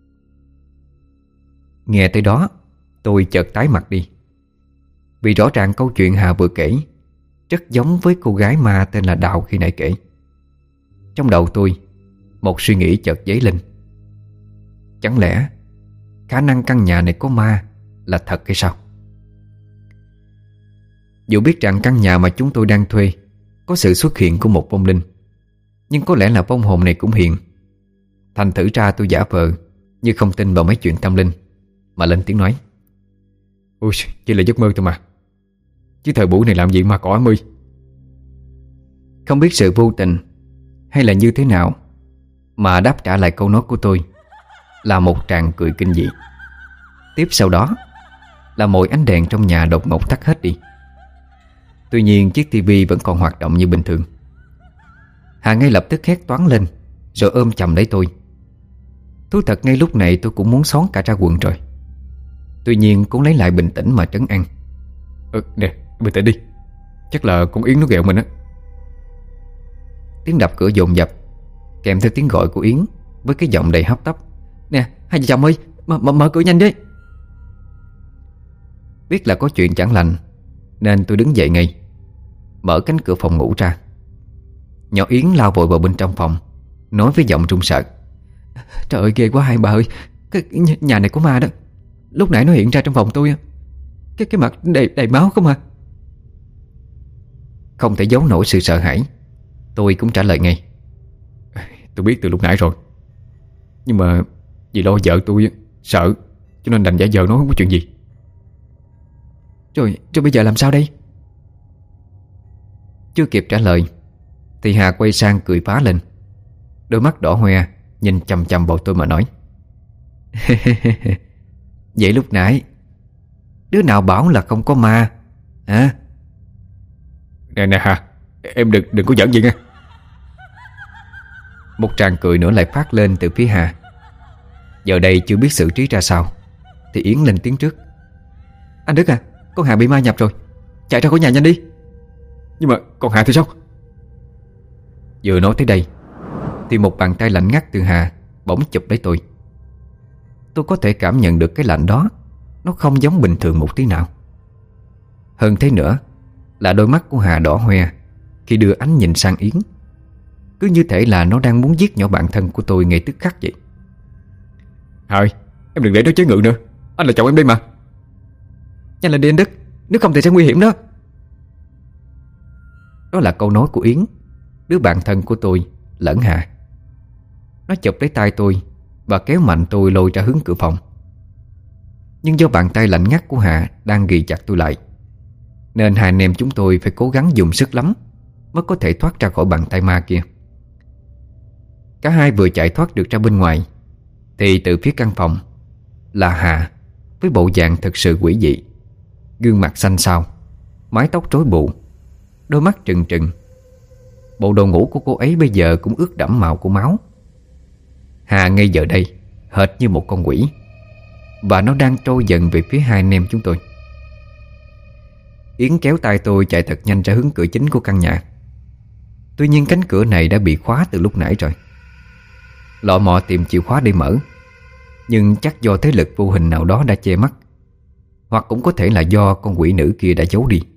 Nghe tới đó, tôi chợt tái mặt đi. Vì rõ ràng câu chuyện Hà vừa kể rất giống với cô gái ma tên là Đào khi nãy kể. Trong đầu tôi, một suy nghĩ chợt dấy lên. Chẳng lẽ khả năng căn nhà này có ma là thật hay sao? Dù biết rằng căn nhà mà chúng tôi đang thuê có sự xuất hiện của một vong linh, nhưng có lẽ là vong hồn này cũng hiện. Thành thử ra tôi giả vờ như không tin vào mấy chuyện tâm linh, mà lên tiếng nói: Ui, chỉ là giấc mơ thôi mà. Chứ thời buổi này làm gì mà cỏ mươi. Không biết sự vô tình hay là như thế nào mà đáp trả lại câu nói của tôi là một tràng cười kinh dị. Tiếp sau đó là mọi ánh đèn trong nhà đột ngột tắt hết đi. Tuy nhiên chiếc tivi vẫn còn hoạt động như bình thường. Hà ngay lập tức hét toáng lên, rồi ôm chầm lấy tôi. Thú thật ngay lúc này tôi cũng muốn xón cả ra quần rồi. Tuy nhiên cũng lấy lại bình tĩnh mà trấn an. Nè, Bình tĩnh đi, chắc là con Yến nó ghẹo mình á. Tiếng đập cửa dồn dập kèm theo tiếng gọi của Yến với cái giọng đầy hấp tấp: Nè, hai vợ chồng ơi, mở cửa nhanh đi. Biết là có chuyện chẳng lành nên tôi đứng dậy ngay, mở cánh cửa phòng ngủ ra. Nhỏ Yến lao vội vào bên trong phòng, nói với giọng run sợ: Trời ơi, ghê quá hai bà ơi. Cái nhà này có ma đó. Lúc nãy nó hiện ra trong phòng tôi, cái mặt đầy máu không à. Không thể giấu nổi sự sợ hãi, tôi cũng trả lời ngay: Tôi biết từ lúc nãy rồi, nhưng mà vì lo vợ tôi sợ, cho nên đành giả vờ nói không có chuyện gì. Rồi bây giờ làm sao đây? Chưa kịp trả lời thì Hà quay sang cười phá lên, đôi mắt đỏ hoe nhìn chằm chằm vào tôi mà nói: Vậy lúc nãy đứa nào bảo là không có ma hả? Nè Hà, em đừng có giỡn gì nghe. Một tràng cười nữa lại phát lên từ phía Hà. Giờ đây chưa biết xử trí ra sao thì Yến lên tiếng trước: Anh Đức à, con Hà bị ma nhập rồi, chạy ra khỏi nhà nhanh đi. Nhưng mà còn Hà thì sao? Vừa nói tới đây thì một bàn tay lạnh ngắt từ Hà bỗng chụp lấy tôi. Tôi có thể cảm nhận được cái lạnh đó nó không giống bình thường một tí nào. Hơn thế nữa là đôi mắt của Hà đỏ hoe khi đưa ánh nhìn sang Yến, cứ như thể là nó đang muốn giết nhỏ bạn thân của tôi ngay tức khắc vậy. Hà ơi, em đừng để nó chế ngự nữa, anh là chồng em đây mà. Nhanh lên đi anh Đức, nếu không thì sẽ nguy hiểm đó. Đó là câu nói của Yến, đứa bạn thân của tôi lẫn Hà. Nó chụp lấy tay tôi và kéo mạnh tôi lôi ra hướng cửa phòng. Nhưng do bàn tay lạnh ngắt của Hà đang ghì chặt tôi lại, nên hai anh em chúng tôi phải cố gắng dùng sức lắm mới có thể thoát ra khỏi bàn tay ma kia. Cả hai vừa chạy thoát được ra bên ngoài thì từ phía căn phòng là Hà với bộ dạng thật sự quỷ dị, gương mặt xanh xao, mái tóc rối bù, đôi mắt trừng trừng. Bộ đồ ngủ của cô ấy bây giờ cũng ướt đẫm màu của máu. Hà ngay giờ đây hệt như một con quỷ, và nó đang trôi dần về phía hai anh em chúng tôi. Yến kéo tay tôi chạy thật nhanh ra hướng cửa chính của căn nhà. Tuy nhiên cánh cửa này đã bị khóa từ lúc nãy rồi. Lọ mọ tìm chìa khóa để mở, nhưng chắc do thế lực vô hình nào đó đã che mắt, hoặc cũng có thể là do con quỷ nữ kia đã giấu đi.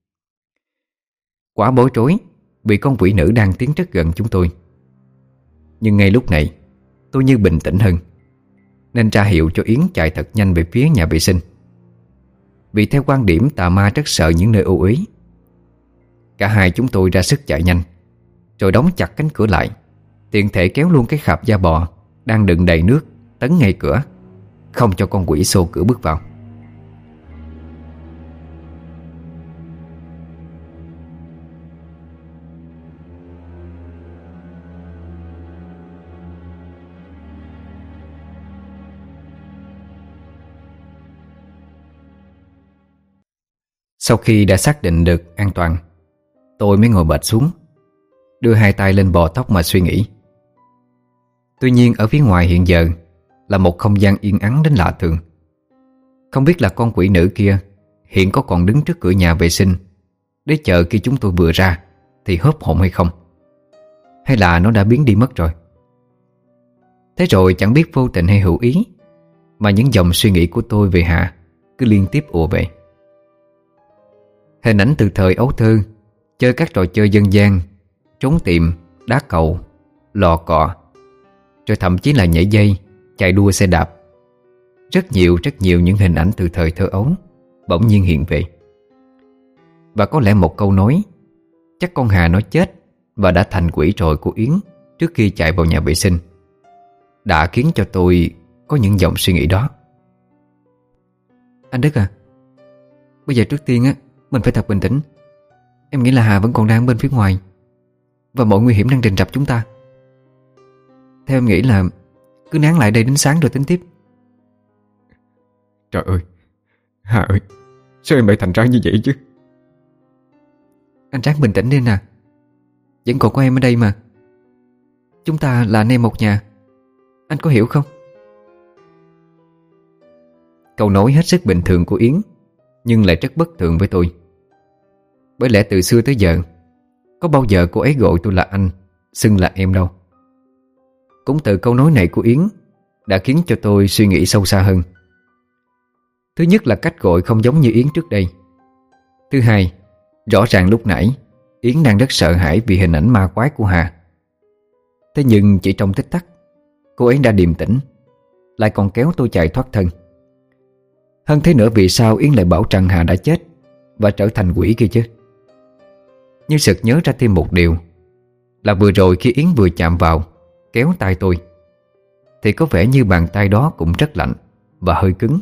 Quá bối rối vì con quỷ nữ đang tiến rất gần chúng tôi. Nhưng ngay lúc này tôi như bình tĩnh hơn, nên ra hiệu cho Yến chạy thật nhanh về phía nhà vệ sinh. Vì theo quan điểm tà ma rất sợ những nơi ô uế. Cả hai chúng tôi ra sức chạy nhanh, rồi đóng chặt cánh cửa lại, tiện thể kéo luôn cái khạp da bò đang đựng đầy nước tấn ngay cửa, không cho con quỷ xô cửa bước vào. Sau khi đã xác định được an toàn, tôi mới ngồi bệt xuống, đưa hai tay lên bò tóc mà suy nghĩ. Tuy nhiên ở phía ngoài hiện giờ là một không gian yên ắng đến lạ thường. Không biết là con quỷ nữ kia hiện có còn đứng trước cửa nhà vệ sinh để chờ khi chúng tôi vừa ra thì hớp hồn hay không, hay là nó đã biến đi mất rồi. Thế rồi chẳng biết vô tình hay hữu ý mà những dòng suy nghĩ của tôi về Hạ cứ liên tiếp ùa về. Hình ảnh từ thời ấu thơ, chơi các trò chơi dân gian, trốn tìm, đá cầu, lò cọ, rồi thậm chí là nhảy dây, chạy đua xe đạp. Rất nhiều những hình ảnh từ thời thơ ấu bỗng nhiên hiện về. Và có lẽ một câu nói, chắc con Hà nó chết và đã thành quỷ rồi của Yến trước khi chạy vào nhà vệ sinh, đã khiến cho tôi có những dòng suy nghĩ đó. Anh Đức à, bây giờ trước tiên á, mình phải thật bình tĩnh. Em nghĩ là Hà vẫn còn đang bên phía ngoài, và mọi nguy hiểm đang rình rập chúng ta. Theo em nghĩ là cứ nán lại đây đến sáng rồi tính tiếp. Trời ơi, Hà ơi, sao em lại thành ra như vậy chứ? Anh ráng bình tĩnh đi nè, vẫn còn có em ở đây mà. Chúng ta là anh em một nhà, anh có hiểu không? Câu nói hết sức bình thường của Yến nhưng lại rất bất thường với tôi. Bởi lẽ từ xưa tới giờ có bao giờ cô ấy gọi tôi là anh, xưng là em đâu. Cũng từ câu nói này của Yến đã khiến cho tôi suy nghĩ sâu xa hơn. Thứ nhất là cách gọi không giống như Yến trước đây. Thứ hai, rõ ràng lúc nãy Yến đang rất sợ hãi vì hình ảnh ma quái của Hà. Thế nhưng chỉ trong tích tắc, cô ấy đã điềm tĩnh, lại còn kéo tôi chạy thoát thân. Hơn thế nữa, vì sao Yến lại bảo rằng Hà đã chết và trở thành quỷ kia chứ? Nhưng sực nhớ ra thêm một điều, là vừa rồi khi Yến vừa chạm vào, kéo tay tôi, thì có vẻ như bàn tay đó cũng rất lạnh và hơi cứng.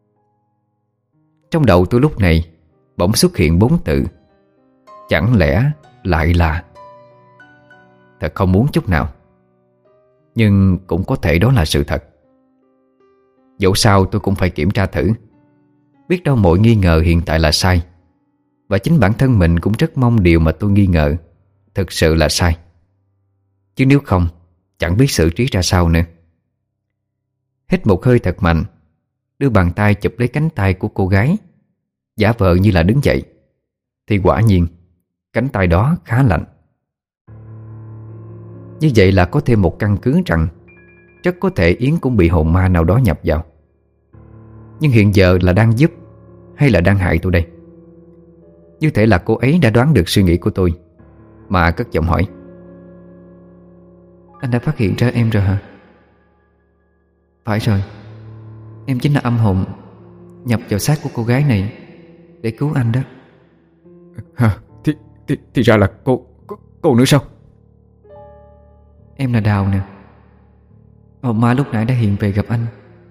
Trong đầu tôi lúc này bỗng xuất hiện 4 từ: chẳng lẽ lại là... Thật không muốn chút nào, nhưng cũng có thể đó là sự thật. Dẫu sao tôi cũng phải kiểm tra thử, biết đâu mọi nghi ngờ hiện tại là sai, và chính bản thân mình cũng rất mong điều mà tôi nghi ngờ thực sự là sai. Chứ nếu không, chẳng biết xử trí ra sao nữa. Hít một hơi thật mạnh, đưa bàn tay chụp lấy cánh tay của cô gái, giả vờ như là đứng dậy, thì quả nhiên cánh tay đó khá lạnh. Như vậy là có thêm một căn cứ rằng rất có thể Yến cũng bị hồn ma nào đó nhập vào. Nhưng hiện giờ là đang giúp hay là đang hại tôi đây? Như thể là cô ấy đã đoán được suy nghĩ của tôi, mà cất giọng hỏi: anh đã phát hiện ra em rồi hả? Phải rồi, em chính là âm hồn nhập vào xác của cô gái này để cứu anh đó. Hả? Thì ra là cô nữa sao? Em là Đào nè. Hồn ma lúc nãy đã hiện về gặp anh.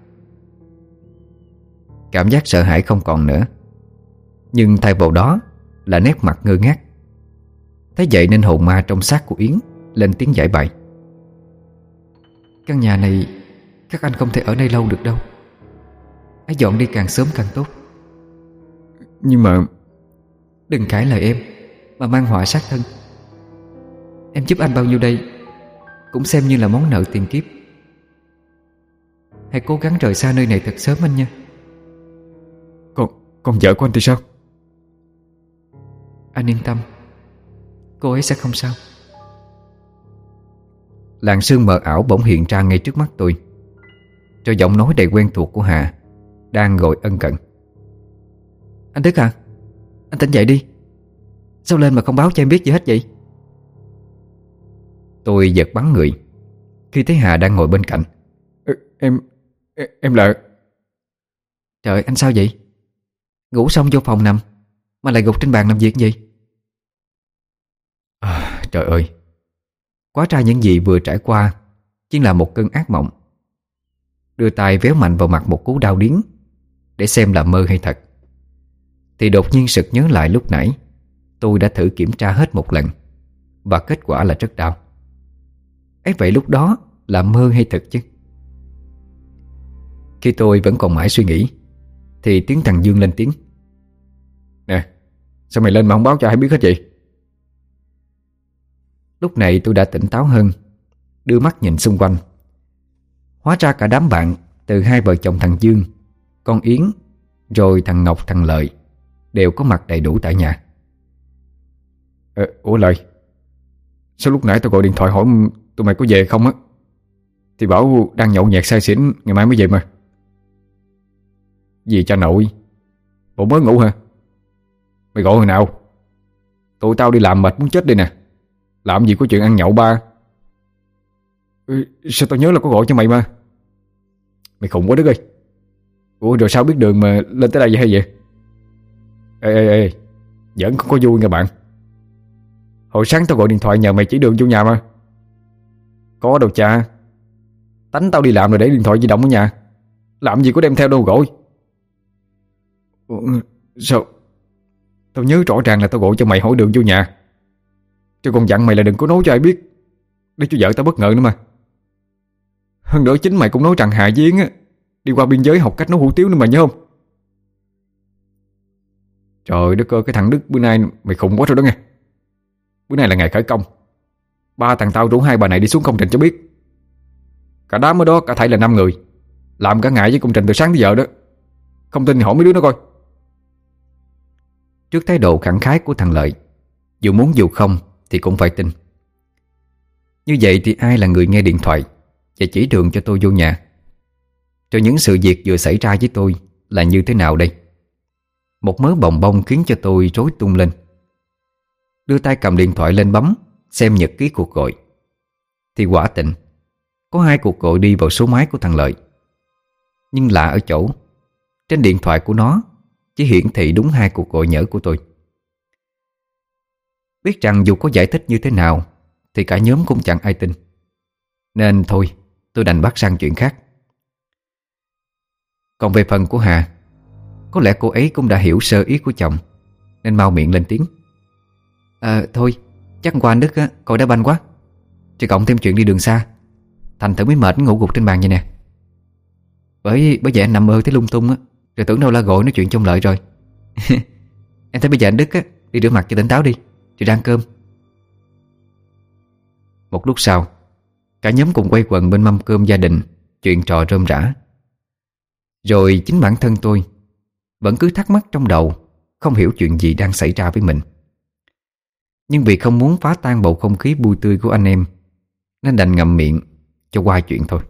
Cảm giác sợ hãi không còn nữa, nhưng thay vào đó là nét mặt ngơ ngác. Thế vậy nên hồn ma trong xác của Yến lên tiếng giải bày: căn nhà này các anh không thể ở đây lâu được đâu. Hãy dọn đi càng sớm càng tốt. Nhưng mà... Đừng cãi lời em mà mang họa sát thân. Em giúp anh bao nhiêu đây cũng xem như là món nợ tiền kiếp. Hãy cố gắng rời xa nơi này thật sớm anh nha. Còn vợ của anh thì sao? Anh yên tâm, cô ấy sẽ không sao. Làn sương mờ ảo bỗng hiện ra ngay trước mắt tôi, rồi giọng nói đầy quen thuộc của Hà đang ngồi ân cần: anh Đức à, anh tỉnh dậy đi. Sao lên mà không báo cho em biết gì hết vậy? Tôi giật bắn người khi thấy Hà đang ngồi bên cạnh. Em là... Trời, anh sao vậy? Ngủ xong vô phòng nằm mà lại gục trên bàn làm việc gì? Trời ơi, quá ra những gì vừa trải qua chỉ là một cơn ác mộng. Đưa tay véo mạnh vào mặt một cú đau điếng để xem là mơ hay thật, thì đột nhiên sực nhớ lại lúc nãy tôi đã thử kiểm tra hết một lần, và kết quả là rất đau. Ấy vậy lúc đó là mơ hay thật chứ? Khi tôi vẫn còn mãi suy nghĩ, thì tiếng thằng Dương lên tiếng: Nè, sao mày lên mà không báo cho ai biết hết vậy? Lúc này tôi đã tỉnh táo hơn, đưa mắt nhìn xung quanh. Hóa ra cả đám bạn, từ hai vợ chồng thằng Dương, con Yến, rồi thằng Ngọc, thằng Lợi, đều có mặt đầy đủ tại nhà. Ủa Lợi, sao lúc nãy tao gọi điện thoại hỏi tụi mày có về không á, thì bảo đang nhậu nhẹt say xỉn, ngày mai mới về mà. Gì cha nội, bộ mới ngủ hả? Mày gọi hồi nào? Tụi tao đi làm mệt muốn chết đi nè, làm gì có chuyện ăn nhậu ba. Sao tao nhớ là có gọi cho mày mà. Mày khùng quá Đức ơi. Ủa rồi sao biết đường mà lên tới đây vậy hay vậy? Ê, giỡn không có vui nha bạn. Hồi sáng tao gọi điện thoại nhờ mày chỉ đường vô nhà mà. Có đâu cha. Tánh tao đi làm rồi để điện thoại di động ở nhà, làm gì có đem theo đâu gọi. Sao? Tao nhớ rõ ràng là tao gọi cho mày hỏi đường vô nhà, chứ còn dặn mày là đừng có nói cho ai biết, để cho vợ tao bất ngờ nữa mà. Hơn nữa chính mày cũng nói rằng Hà Giếng á đi qua biên giới học cách nấu hủ tiếu nữa mà, nhớ không? Trời đất ơi, cái thằng Đức bữa nay mày khùng quá rồi đó nghe. Bữa nay là ngày khởi công, ba thằng tao rủ hai bà này đi xuống công trình cho biết. Cả đám ở đó cả thảy là 5 người, làm cả ngày với công trình từ sáng tới giờ đó. Không tin thì hỏi mấy đứa nó coi. trước thái độ khẳng khái của thằng Lợi, dù muốn dù không thì cũng phải tin. Như vậy thì ai là người nghe điện thoại và chỉ đường cho tôi vô nhà? Rồi những sự việc vừa xảy ra với tôi là như thế nào đây? Một mớ bòng bong khiến cho tôi rối tung lên. Đưa tay cầm điện thoại lên bấm xem nhật ký cuộc gọi, thì quả tình có 2 cuộc gọi đi vào số máy của thằng Lợi. Nhưng lạ ở chỗ, trên điện thoại của nó chỉ hiển thị đúng 2 cuộc gọi nhỡ của tôi. Biết rằng dù có giải thích như thế nào thì cả nhóm cũng chẳng ai tin, nên thôi tôi đành bắt sang chuyện khác. Còn về phần của Hà, có lẽ cô ấy cũng đã hiểu sơ ý của chồng, nên mau miệng lên tiếng. Thôi, chắc qua anh Đức á, coi đá banh quá, chứ cộng thêm chuyện đi đường xa, thành thử mới mệt ngủ gục trên bàn vậy nè. Bởi vậy anh nằm mơ thấy lung tung á, rồi tưởng đâu là gọi nói chuyện trong Lợi rồi. Em thấy bây giờ anh Đức á, đi rửa mặt cho tỉnh táo đi, rồi ra ăn cơm. Một lúc sau, cả nhóm cùng quay quần bên mâm cơm gia đình, chuyện trò rôm rả. Rồi chính bản thân tôi vẫn cứ thắc mắc trong đầu, không hiểu chuyện gì đang xảy ra với mình. Nhưng vì không muốn phá tan bầu không khí vui tươi của anh em, nên đành ngậm miệng cho qua chuyện thôi.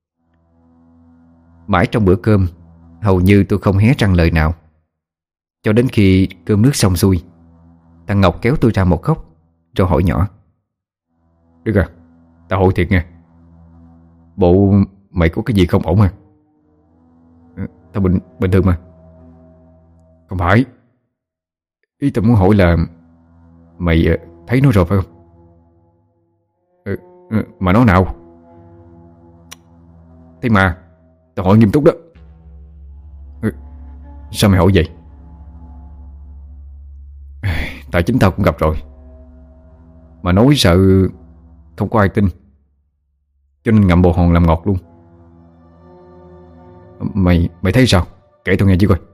Mãi trong bữa cơm, hầu như tôi không hé răng lời nào. Cho đến khi cơm nước xong xuôi, thằng Ngọc kéo tôi ra một góc rồi hỏi nhỏ. Đức à, tao hỏi thiệt nha, bộ mày có cái gì không ổn à? Tao bình thường mà. Không phải, ý tao muốn hỏi là mày thấy nó rồi phải không? Mà nó nào? Thế mà tao hỏi nghiêm túc đó. Sao mày hỏi vậy? Tại chính tao cũng gặp rồi, mà nói sợ không có ai tin, cho nên ngậm bồ hòn làm ngọt luôn. Mày thấy sao? Kể tao nghe chứ coi.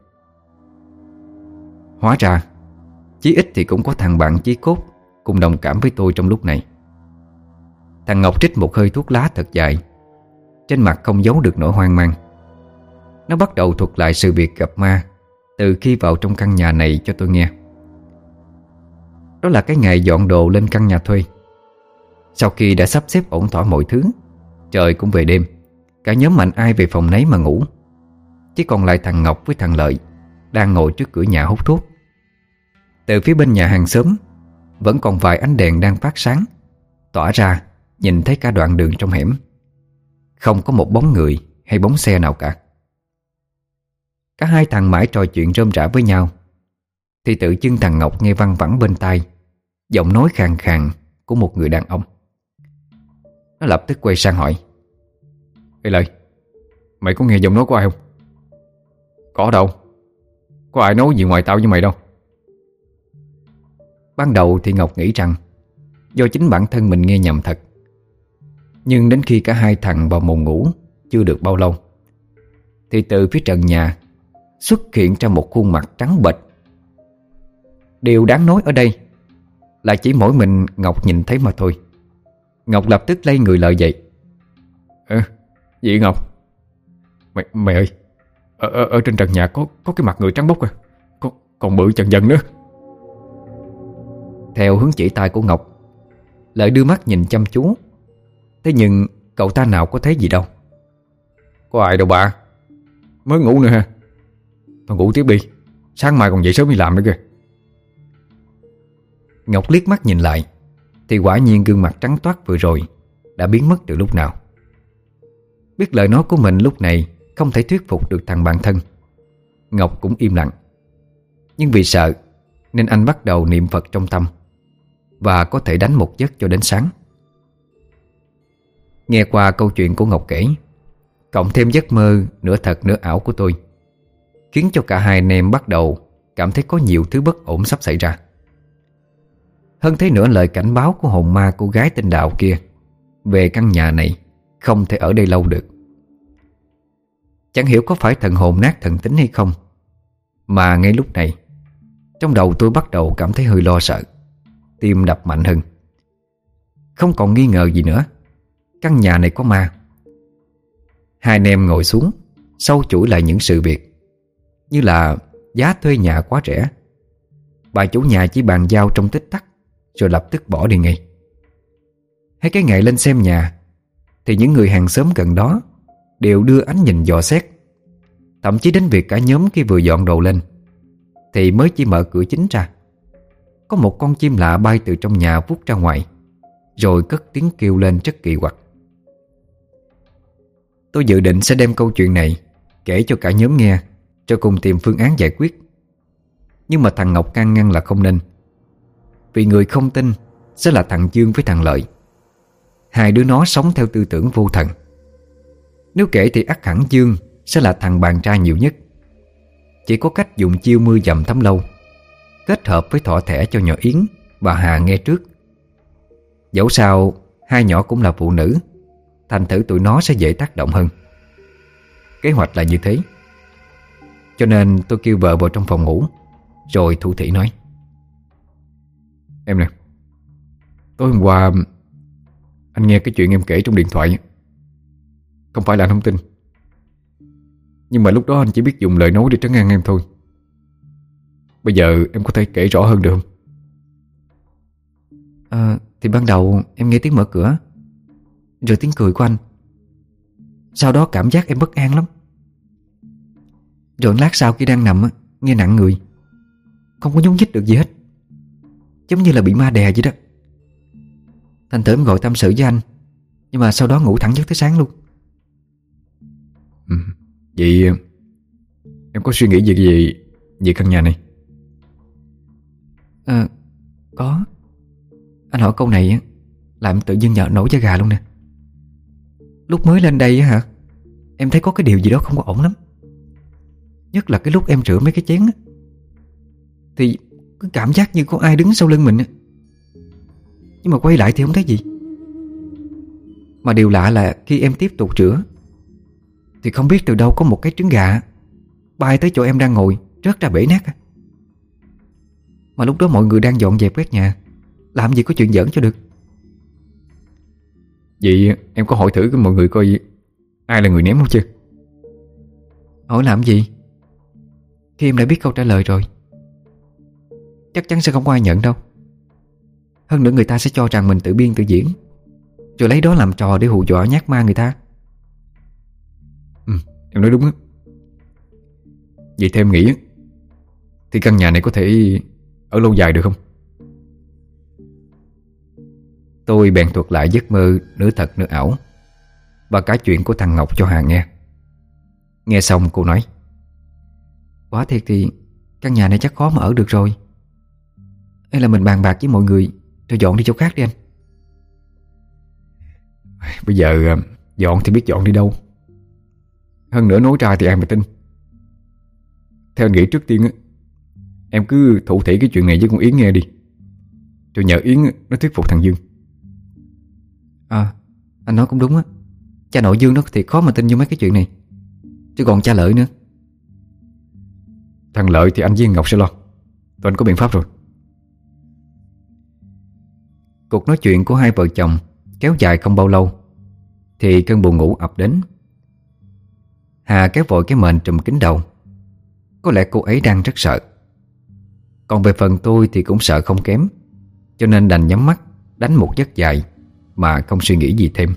Hóa ra chí ít thì cũng có thằng bạn chí cốt cùng đồng cảm với tôi trong lúc này. Thằng Ngọc trích một hơi thuốc lá thật dài, trên mặt không giấu được nỗi hoang mang. Nó bắt đầu thuật lại sự việc gặp ma từ khi vào trong căn nhà này cho tôi nghe. Đó là cái ngày dọn đồ lên căn nhà thuê. Sau khi đã sắp xếp ổn thỏa mọi thứ, trời cũng về đêm, cả nhóm mạnh ai về phòng nấy mà ngủ. Chỉ còn lại thằng Ngọc với thằng Lợi đang ngồi trước cửa nhà hút thuốc. Từ phía bên nhà hàng xóm vẫn còn vài ánh đèn đang phát sáng, tỏa ra nhìn thấy cả đoạn đường trong hẻm. Không có một bóng người hay bóng xe nào cả. Cả hai thằng mãi trò chuyện rôm rả với nhau, thì tự dưng thằng Ngọc nghe văng vẳng bên tai giọng nói khàn khàn của một người đàn ông. Nó lập tức quay sang hỏi. Ê Lợi, mày có nghe giọng nói của ai không? Có đâu, có ai nói gì ngoài tao với mày đâu. Ban đầu thì Ngọc nghĩ rằng do chính bản thân mình nghe nhầm thật. Nhưng đến khi cả hai thằng vào mùng ngủ chưa được bao lâu, thì từ phía trần nhà xuất hiện ra một khuôn mặt trắng bệch. Điều đáng nói ở đây là chỉ mỗi mình Ngọc nhìn thấy mà thôi. Ngọc lập tức lay người Lợi dậy. Gì Ngọc? Mày ơi, ở trên trần nhà có cái mặt người trắng bóc à, còn bự chần dần nữa. Theo hướng chỉ tay của Ngọc, Lợi đưa mắt nhìn chăm chú. Thế nhưng cậu ta nào có thấy gì đâu. Có ai đâu bà, mới ngủ nữa ha. Thôi ngủ tiếp đi, sáng mai còn dậy sớm đi làm nữa kìa. Ngọc liếc mắt nhìn lại, thì quả nhiên gương mặt trắng toát vừa rồi đã biến mất từ lúc nào. Biết lời nói của mình lúc này không thể thuyết phục được thằng bạn thân, Ngọc cũng im lặng. Nhưng vì sợ nên anh bắt đầu niệm Phật trong tâm, và có thể đánh một giấc cho đến sáng. Nghe qua câu chuyện của Ngọc kể, cộng thêm giấc mơ nửa thật nửa ảo của tôi, khiến cho cả hai anh em bắt đầu cảm thấy có nhiều thứ bất ổn sắp xảy ra. Hơn thế nữa, lời cảnh báo của hồn ma cô gái tên Đạo kia về căn nhà này không thể ở đây lâu được. Chẳng hiểu có phải thần hồn nát thần tính hay không, mà ngay lúc này trong đầu tôi bắt đầu cảm thấy hơi lo sợ, tim đập mạnh hơn. Không còn nghi ngờ gì nữa, căn nhà này có ma. Hai anh em ngồi xuống sâu chuỗi lại những sự việc, như là giá thuê nhà quá rẻ, bà chủ nhà chỉ bàn giao trong tích tắc, rồi lập tức bỏ đi ngay. Hay cái ngày lên xem nhà thì những người hàng xóm gần đó đều đưa ánh nhìn dò xét. Thậm chí đến việc cả nhóm khi vừa dọn đồ lên thì mới chỉ mở cửa chính ra, có một con chim lạ bay từ trong nhà vút ra ngoài, rồi cất tiếng kêu lên rất kỳ quặc. Tôi dự định sẽ đem câu chuyện này kể cho cả nhóm nghe, cho cùng tìm phương án giải quyết. Nhưng mà thằng Ngọc can ngăn là không nên, vì người không tin sẽ là thằng Dương với thằng Lợi. Hai đứa nó sống theo tư tưởng vô thần. Nếu kể thì ắt hẳn Dương sẽ là thằng bạn trai nhiều nhất. Chỉ có cách dùng chiêu mưa dầm thấm lâu, kết hợp với thọ thẻ cho nhỏ Yến và Hà nghe trước. Dẫu sao hai nhỏ cũng là phụ nữ, thành thử tụi nó sẽ dễ tác động hơn. Kế hoạch là như thế. Cho nên tôi kêu vợ vào trong phòng ngủ, rồi thủ thỉ nói: Em nè, tối hôm qua anh nghe cái chuyện em kể trong điện thoại. Không phải là anh không tin, nhưng mà lúc đó anh chỉ biết dùng lời nói để trấn an em thôi. Bây giờ em có thể kể rõ hơn được không? Thì ban đầu em nghe tiếng mở cửa, rồi tiếng cười của anh. Sau đó cảm giác em bất an lắm. Rồi lát sau khi đang nằm nghe nặng người, không có nhúc nhích được gì hết, giống như là bị ma đè vậy đó. Thành thử em gọi tâm sự với anh, nhưng mà sau đó ngủ thẳng giấc tới sáng luôn. Vậy em có suy nghĩ gì về căn nhà này? Có. Anh hỏi câu này làm tự nhiên nổi da gà luôn nè. Lúc mới lên đây hả, em thấy có cái điều gì đó không có ổn lắm. Nhất là cái lúc em rửa mấy cái chén thì cứ cảm giác như có ai đứng sau lưng mình. Nhưng mà quay lại thì không thấy gì. Mà điều lạ là khi em tiếp tục rửa thì không biết từ đâu có một cái trứng gà bay tới chỗ em đang ngồi, rớt ra bể nát. Mà lúc đó mọi người đang dọn dẹp quét nhà, làm gì có chuyện giỡn cho được. Vậy em có hỏi thử mọi người coi ai là người ném không chưa? Hỏi làm gì, khi em đã biết câu trả lời rồi. Chắc chắn sẽ không có ai nhận đâu. Hơn nữa người ta sẽ cho rằng mình tự biên tự diễn, rồi lấy đó làm trò để hù dọa nhát ma người ta. Em nói đúng á. Vậy theo em nghĩ thì căn nhà này có thể ở lâu dài được không? Tôi bèn thuật lại giấc mơ nửa thật nửa ảo và cả chuyện của thằng Ngọc cho Hà nghe. Nghe xong cô nói: Quả thiệt thì căn nhà này chắc khó mà ở được rồi. Hay là mình bàn bạc với mọi người rồi dọn đi chỗ khác đi anh. Bây giờ dọn thì biết dọn đi đâu. Hơn nữa nói ra thì ai mà tin. Theo anh nghĩ trước tiên em cứ thủ thỉ cái chuyện này với con Yến nghe đi, rồi nhờ Yến nó thuyết phục thằng Dương. Anh nói cũng đúng á. Cha nội Dương nó thì khó mà tin vô mấy cái chuyện này, chứ còn cha Lợi nữa. Thằng Lợi thì anh với Ngọc sẽ lo, tụi anh có biện pháp rồi. Cuộc nói chuyện của hai vợ chồng kéo dài không bao lâu thì cơn buồn ngủ ập đến. Hà kéo vội cái mền trùm kín đầu. Có lẽ cô ấy đang rất sợ. Còn về phần tôi thì cũng sợ không kém, cho nên đành nhắm mắt đánh một giấc dài mà không suy nghĩ gì thêm.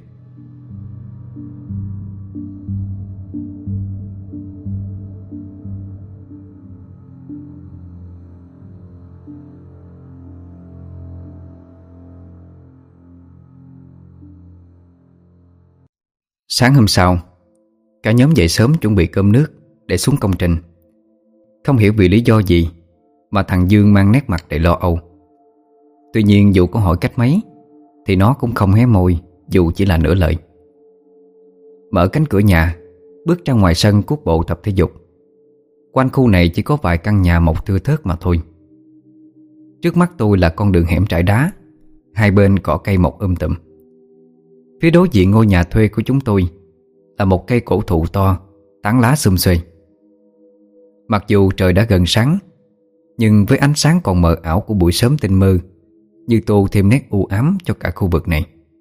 Sáng hôm sau, cả nhóm dậy sớm chuẩn bị cơm nước để xuống công trình. Không hiểu vì lý do gì mà thằng Dương mang nét mặt đầy lo âu. Tuy nhiên dù có hỏi cách mấy thì nó cũng không hé môi, dù chỉ là nửa lời. Mở cánh cửa nhà, bước ra ngoài sân cuốc bộ tập thể dục. Quanh khu này chỉ có vài căn nhà mọc thưa thớt mà thôi. Trước mắt tôi là con đường hẻm trải đá, hai bên cỏ cây mọc tùm. Phía đối diện ngôi nhà thuê của chúng tôi là một cây cổ thụ to, tán lá xum xuê. Mặc dù trời đã gần sáng, nhưng với ánh sáng còn mờ ảo của buổi sớm tinh mơ như tô thêm nét u ám cho cả khu vực này.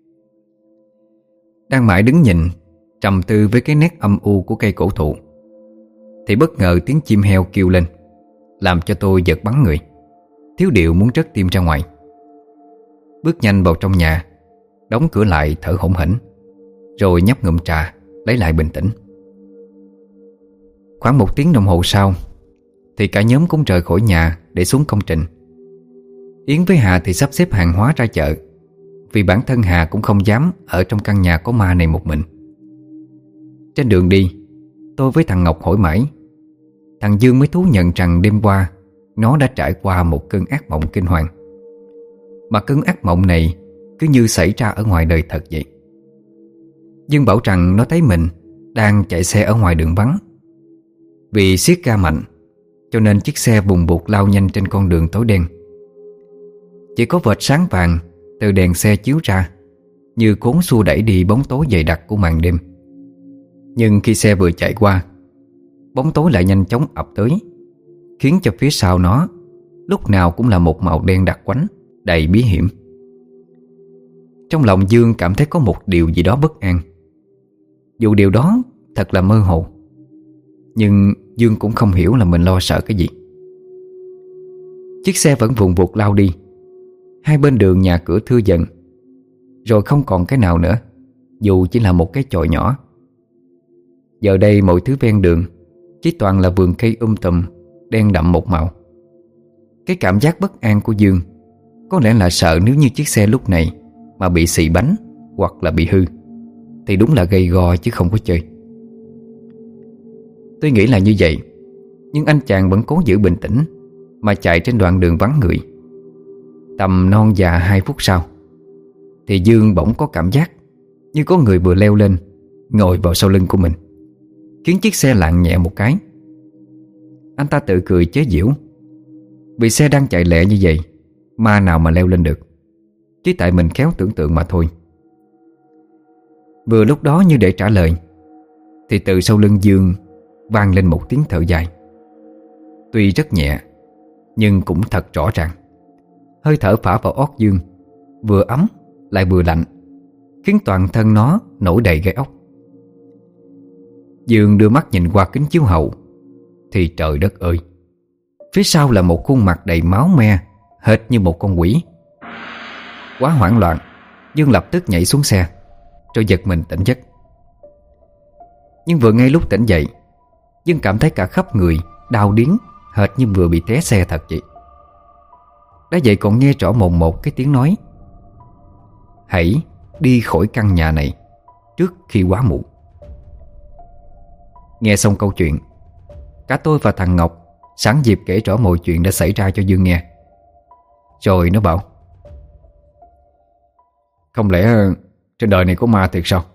Đang mãi đứng nhìn trầm tư với cái nét âm u của cây cổ thụ thì bất ngờ tiếng chim heo kêu lên, làm cho tôi giật bắn người. thiếu điệu muốn trớt tim ra ngoài. Bước nhanh vào trong nhà, đóng cửa lại thở hổn hển, rồi nhấp ngụm trà lấy lại bình tĩnh. Khoảng 1 tiếng đồng hồ sau thì cả nhóm cũng rời khỏi nhà để xuống công trình. Yến với Hà thì sắp xếp hàng hóa ra chợ, vì bản thân Hà cũng không dám ở trong căn nhà có ma này một mình. Trên đường đi, tôi với thằng Ngọc hỏi mãi, thằng Dương mới thú nhận rằng đêm qua nó đã trải qua một cơn ác mộng kinh hoàng. Mà cơn ác mộng này cứ như xảy ra ở ngoài đời thật vậy. Dương bảo rằng nó thấy mình đang chạy xe ở ngoài đường vắng. Vì siết ga mạnh cho nên chiếc xe bùng bụt lao nhanh trên con đường tối đen. Chỉ có vệt sáng vàng từ đèn xe chiếu ra, như cuốn xua đẩy đi bóng tối dày đặc của màn đêm. Nhưng khi xe vừa chạy qua, bóng tối lại nhanh chóng ập tới, khiến cho phía sau nó lúc nào cũng là một màu đen đặc quánh, đầy bí hiểm. Trong lòng Dương cảm thấy có một điều gì đó bất an. Dù điều đó thật là mơ hồ, nhưng Dương cũng không hiểu là mình lo sợ cái gì. Chiếc xe vẫn vùn vụt lao đi. Hai bên đường nhà cửa thưa dần, rồi không còn cái nào nữa, dù chỉ là một cái chòi nhỏ. Giờ đây mọi thứ ven đường chỉ toàn là vườn cây tùm, đen đậm một màu. Cái cảm giác bất an của Dương có lẽ là sợ nếu như chiếc xe lúc này mà bị xì bánh hoặc là bị hư thì đúng là gay go chứ không có chơi. Tôi nghĩ là như vậy, nhưng anh chàng vẫn cố giữ bình tĩnh mà chạy trên đoạn đường vắng người. Tầm non già 2 phút sau thì Dương bỗng có cảm giác như có người vừa leo lên, ngồi vào sau lưng của mình, khiến chiếc xe lạng nhẹ một cái. Anh ta tự cười chế giễu, vì xe đang chạy lẹ như vậy, ma nào mà leo lên được, chỉ tại mình khéo tưởng tượng mà thôi. Vừa lúc đó như để trả lời thì từ sau lưng Dương vang lên một tiếng thở dài. Tuy rất nhẹ nhưng cũng thật rõ ràng. Hơi thở phả vào ót Dương, vừa ấm lại vừa lạnh, khiến toàn thân nó nổi đầy gai ốc. Dương đưa mắt nhìn qua kính chiếu hậu thì trời đất ơi, phía sau là một khuôn mặt đầy máu me, hệt như một con quỷ. Quá hoảng loạn, Dương lập tức nhảy xuống xe, rồi giật mình tỉnh giấc. Nhưng vừa ngay lúc tỉnh dậy, Dương cảm thấy cả khắp người đau điếng, hệt như vừa bị té xe thật vậy. Đã vậy còn nghe rõ mồn một cái tiếng nói: "Hãy đi khỏi căn nhà này trước khi quá muộn." Nghe xong câu chuyện, cả tôi và thằng Ngọc sẵn dịp kể rõ mọi chuyện đã xảy ra cho Dương nghe. Rồi nó bảo: "Không lẽ trên đời này có ma thiệt sao?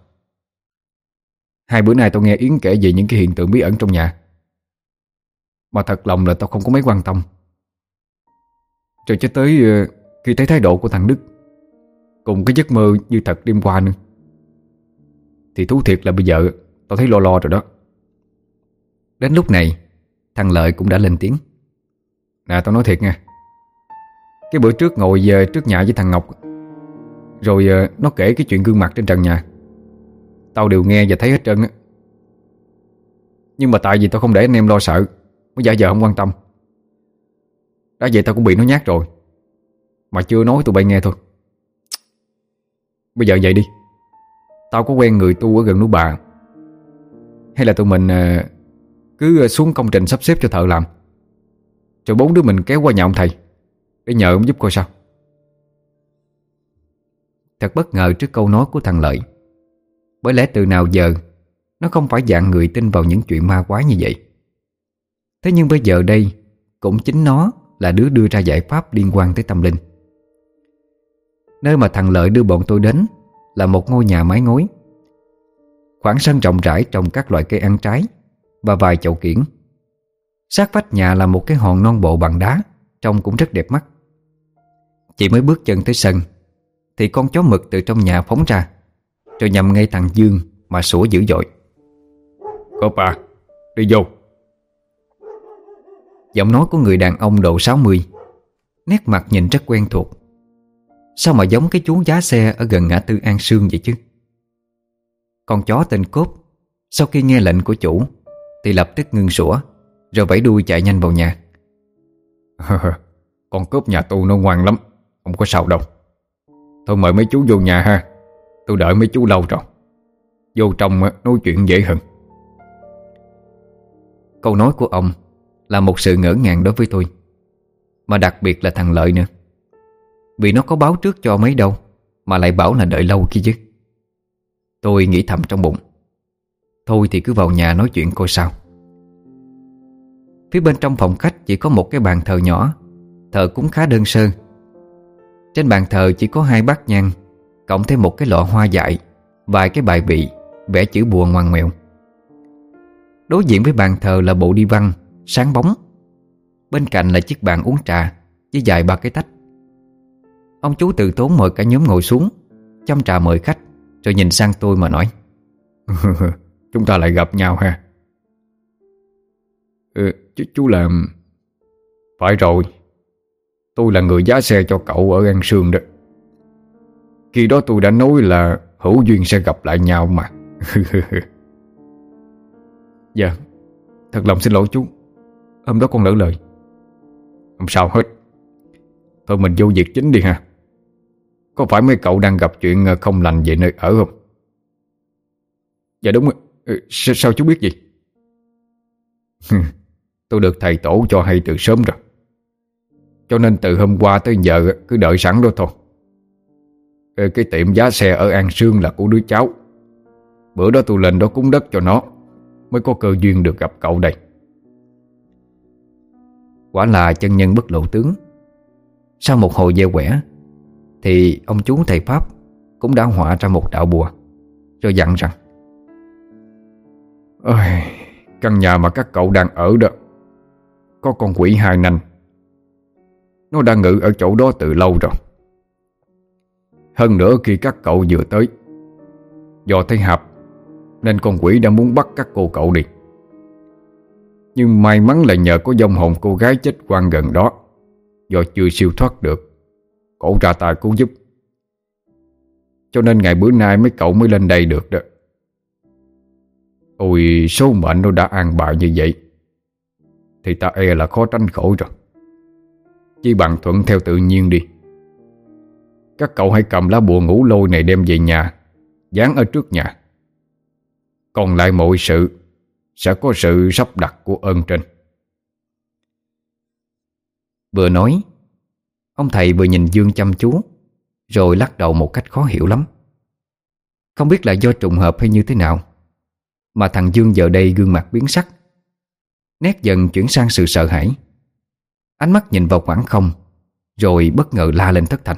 2 bữa nay tao nghe Yến kể về những cái hiện tượng bí ẩn trong nhà, mà thật lòng là tao không có mấy quan tâm. Rồi cho tới khi thấy thái độ của thằng Đức cùng cái giấc mơ như thật đêm qua nữa, thì thú thiệt là bây giờ tao thấy lo lo rồi đó." Đến lúc này thằng Lợi cũng đã lên tiếng: "Nè, tao nói thiệt nha, cái bữa trước ngồi về trước nhà với thằng Ngọc, rồi nó kể cái chuyện gương mặt trên trần nhà, tao đều nghe và thấy hết trơn á. Nhưng mà tại vì tao không để anh em lo sợ, mới giả vờ không quan tâm. Đã vậy tao cũng bị nó nhát rồi, mà chưa nói tụi bay nghe thôi. Bây giờ vậy đi, tao có quen người tu ở gần núi Bà, hay là tụi mình cứ xuống công trình sắp xếp cho thợ làm, rồi 4 đứa mình kéo qua nhà ông thầy để nhờ ông giúp coi sao." Thật bất ngờ trước câu nói của thằng Lợi, bởi lẽ từ nào giờ nó không phải dạng người tin vào những chuyện ma quái như vậy. Thế nhưng bây giờ đây cũng chính nó là đứa đưa ra giải pháp liên quan tới tâm linh. Nơi mà thằng Lợi đưa bọn tôi đến là một ngôi nhà mái ngói. Khoảng sân rộng rãi trồng các loại cây ăn trái và vài chậu kiểng. Sát vách nhà là một cái hòn non bộ bằng đá, trông cũng rất đẹp mắt. Chỉ mới bước chân tới sân thì con chó mực từ trong nhà phóng ra, rồi nhằm ngay thằng Dương mà sủa dữ dội: "Cốp à, đi vô." Giọng nói của người đàn ông độ 60, nét mặt nhìn rất quen thuộc. Sao mà giống cái chú giá xe ở gần ngã tư An Sương vậy chứ? Con chó tên Cốp sau khi nghe lệnh của chủ thì lập tức ngưng sủa, rồi vẫy đuôi chạy nhanh vào nhà. Con cướp nhà tôi nó ngoan lắm, không có sao đâu. Thôi mời mấy chú vô nhà ha. Tôi đợi mấy chú lâu rồi. Vô trong nói chuyện dễ hơn. Câu nói của ông là một sự ngỡ ngàng đối với tôi, mà đặc biệt là thằng Lợi nữa. Vì nó có báo trước cho mấy đâu mà lại bảo là đợi lâu kia chứ. Tôi nghĩ thầm trong bụng, thôi thì cứ vào nhà nói chuyện coi sao. Phía bên trong phòng khách chỉ có một cái bàn thờ nhỏ, thờ cũng khá đơn sơ. Trên bàn thờ chỉ có 2 bát nhang, cộng thêm một cái lọ hoa dại, vài cái bài vị vẽ chữ bùa ngoằn ngoèo. Đối diện với bàn thờ là bộ đi văn sáng bóng. Bên cạnh là chiếc bàn uống trà với dài 3 cái tách. Ông chú từ tốn mời cả nhóm ngồi xuống, châm trà mời khách, rồi nhìn sang tôi mà nói: Chúng ta lại gặp nhau ha. Chú làm. Phải rồi, tôi là người giá xe cho cậu ở An Sương đó. Khi đó tôi đã nói là hữu duyên sẽ gặp lại nhau mà. Dạ, thật lòng xin lỗi chú, hôm đó con lỡ lời. Không sao hết. Thôi mình vô việc chính đi ha. Có phải mấy cậu đang gặp chuyện không lành về nơi ở không? Dạ đúng. Sao chú biết gì? Tôi được thầy tổ cho hay từ sớm rồi, cho nên từ hôm qua tới giờ cứ đợi sẵn đó thôi. Cái tiệm giá xe ở An Sương là của đứa cháu. Bữa đó tôi lên đó cúng đất cho nó, mới có cơ duyên được gặp cậu đây. Quả là chân nhân bất lộ tướng. Sau một hồi gieo quẻ thì ông chú thầy Pháp cũng đã họa ra một đạo bùa, rồi dặn rằng: Căn nhà mà các cậu đang ở đó có con quỷ 2 nanh. Nó đang ngự ở chỗ đó từ lâu rồi. Hơn nữa khi các cậu vừa tới, do thấy hợp nên con quỷ đã muốn bắt các cô cậu đi. Nhưng may mắn là nhờ có vong hồn cô gái chết oan gần đó, do chưa siêu thoát được, cổ ra tay cứu giúp, cho nên ngày bữa nay mấy cậu mới lên đây được đó. Ôi, số mệnh nó đã an bài như vậy thì ta e là khó tránh khỏi rồi. Chỉ bằng thuận theo tự nhiên đi. Các cậu hãy cầm lá bùa ngũ lôi này đem về nhà, dán ở trước nhà. Còn lại mọi sự sẽ có sự sắp đặt của ơn trên. Vừa nói, ông thầy vừa nhìn Dương chăm chú, rồi lắc đầu một cách khó hiểu lắm. Không biết là do trùng hợp hay như thế nào mà thằng Dương giờ đây gương mặt biến sắc, nét dần chuyển sang sự sợ hãi. Ánh mắt nhìn vào khoảng không, rồi bất ngờ la lên thất thanh.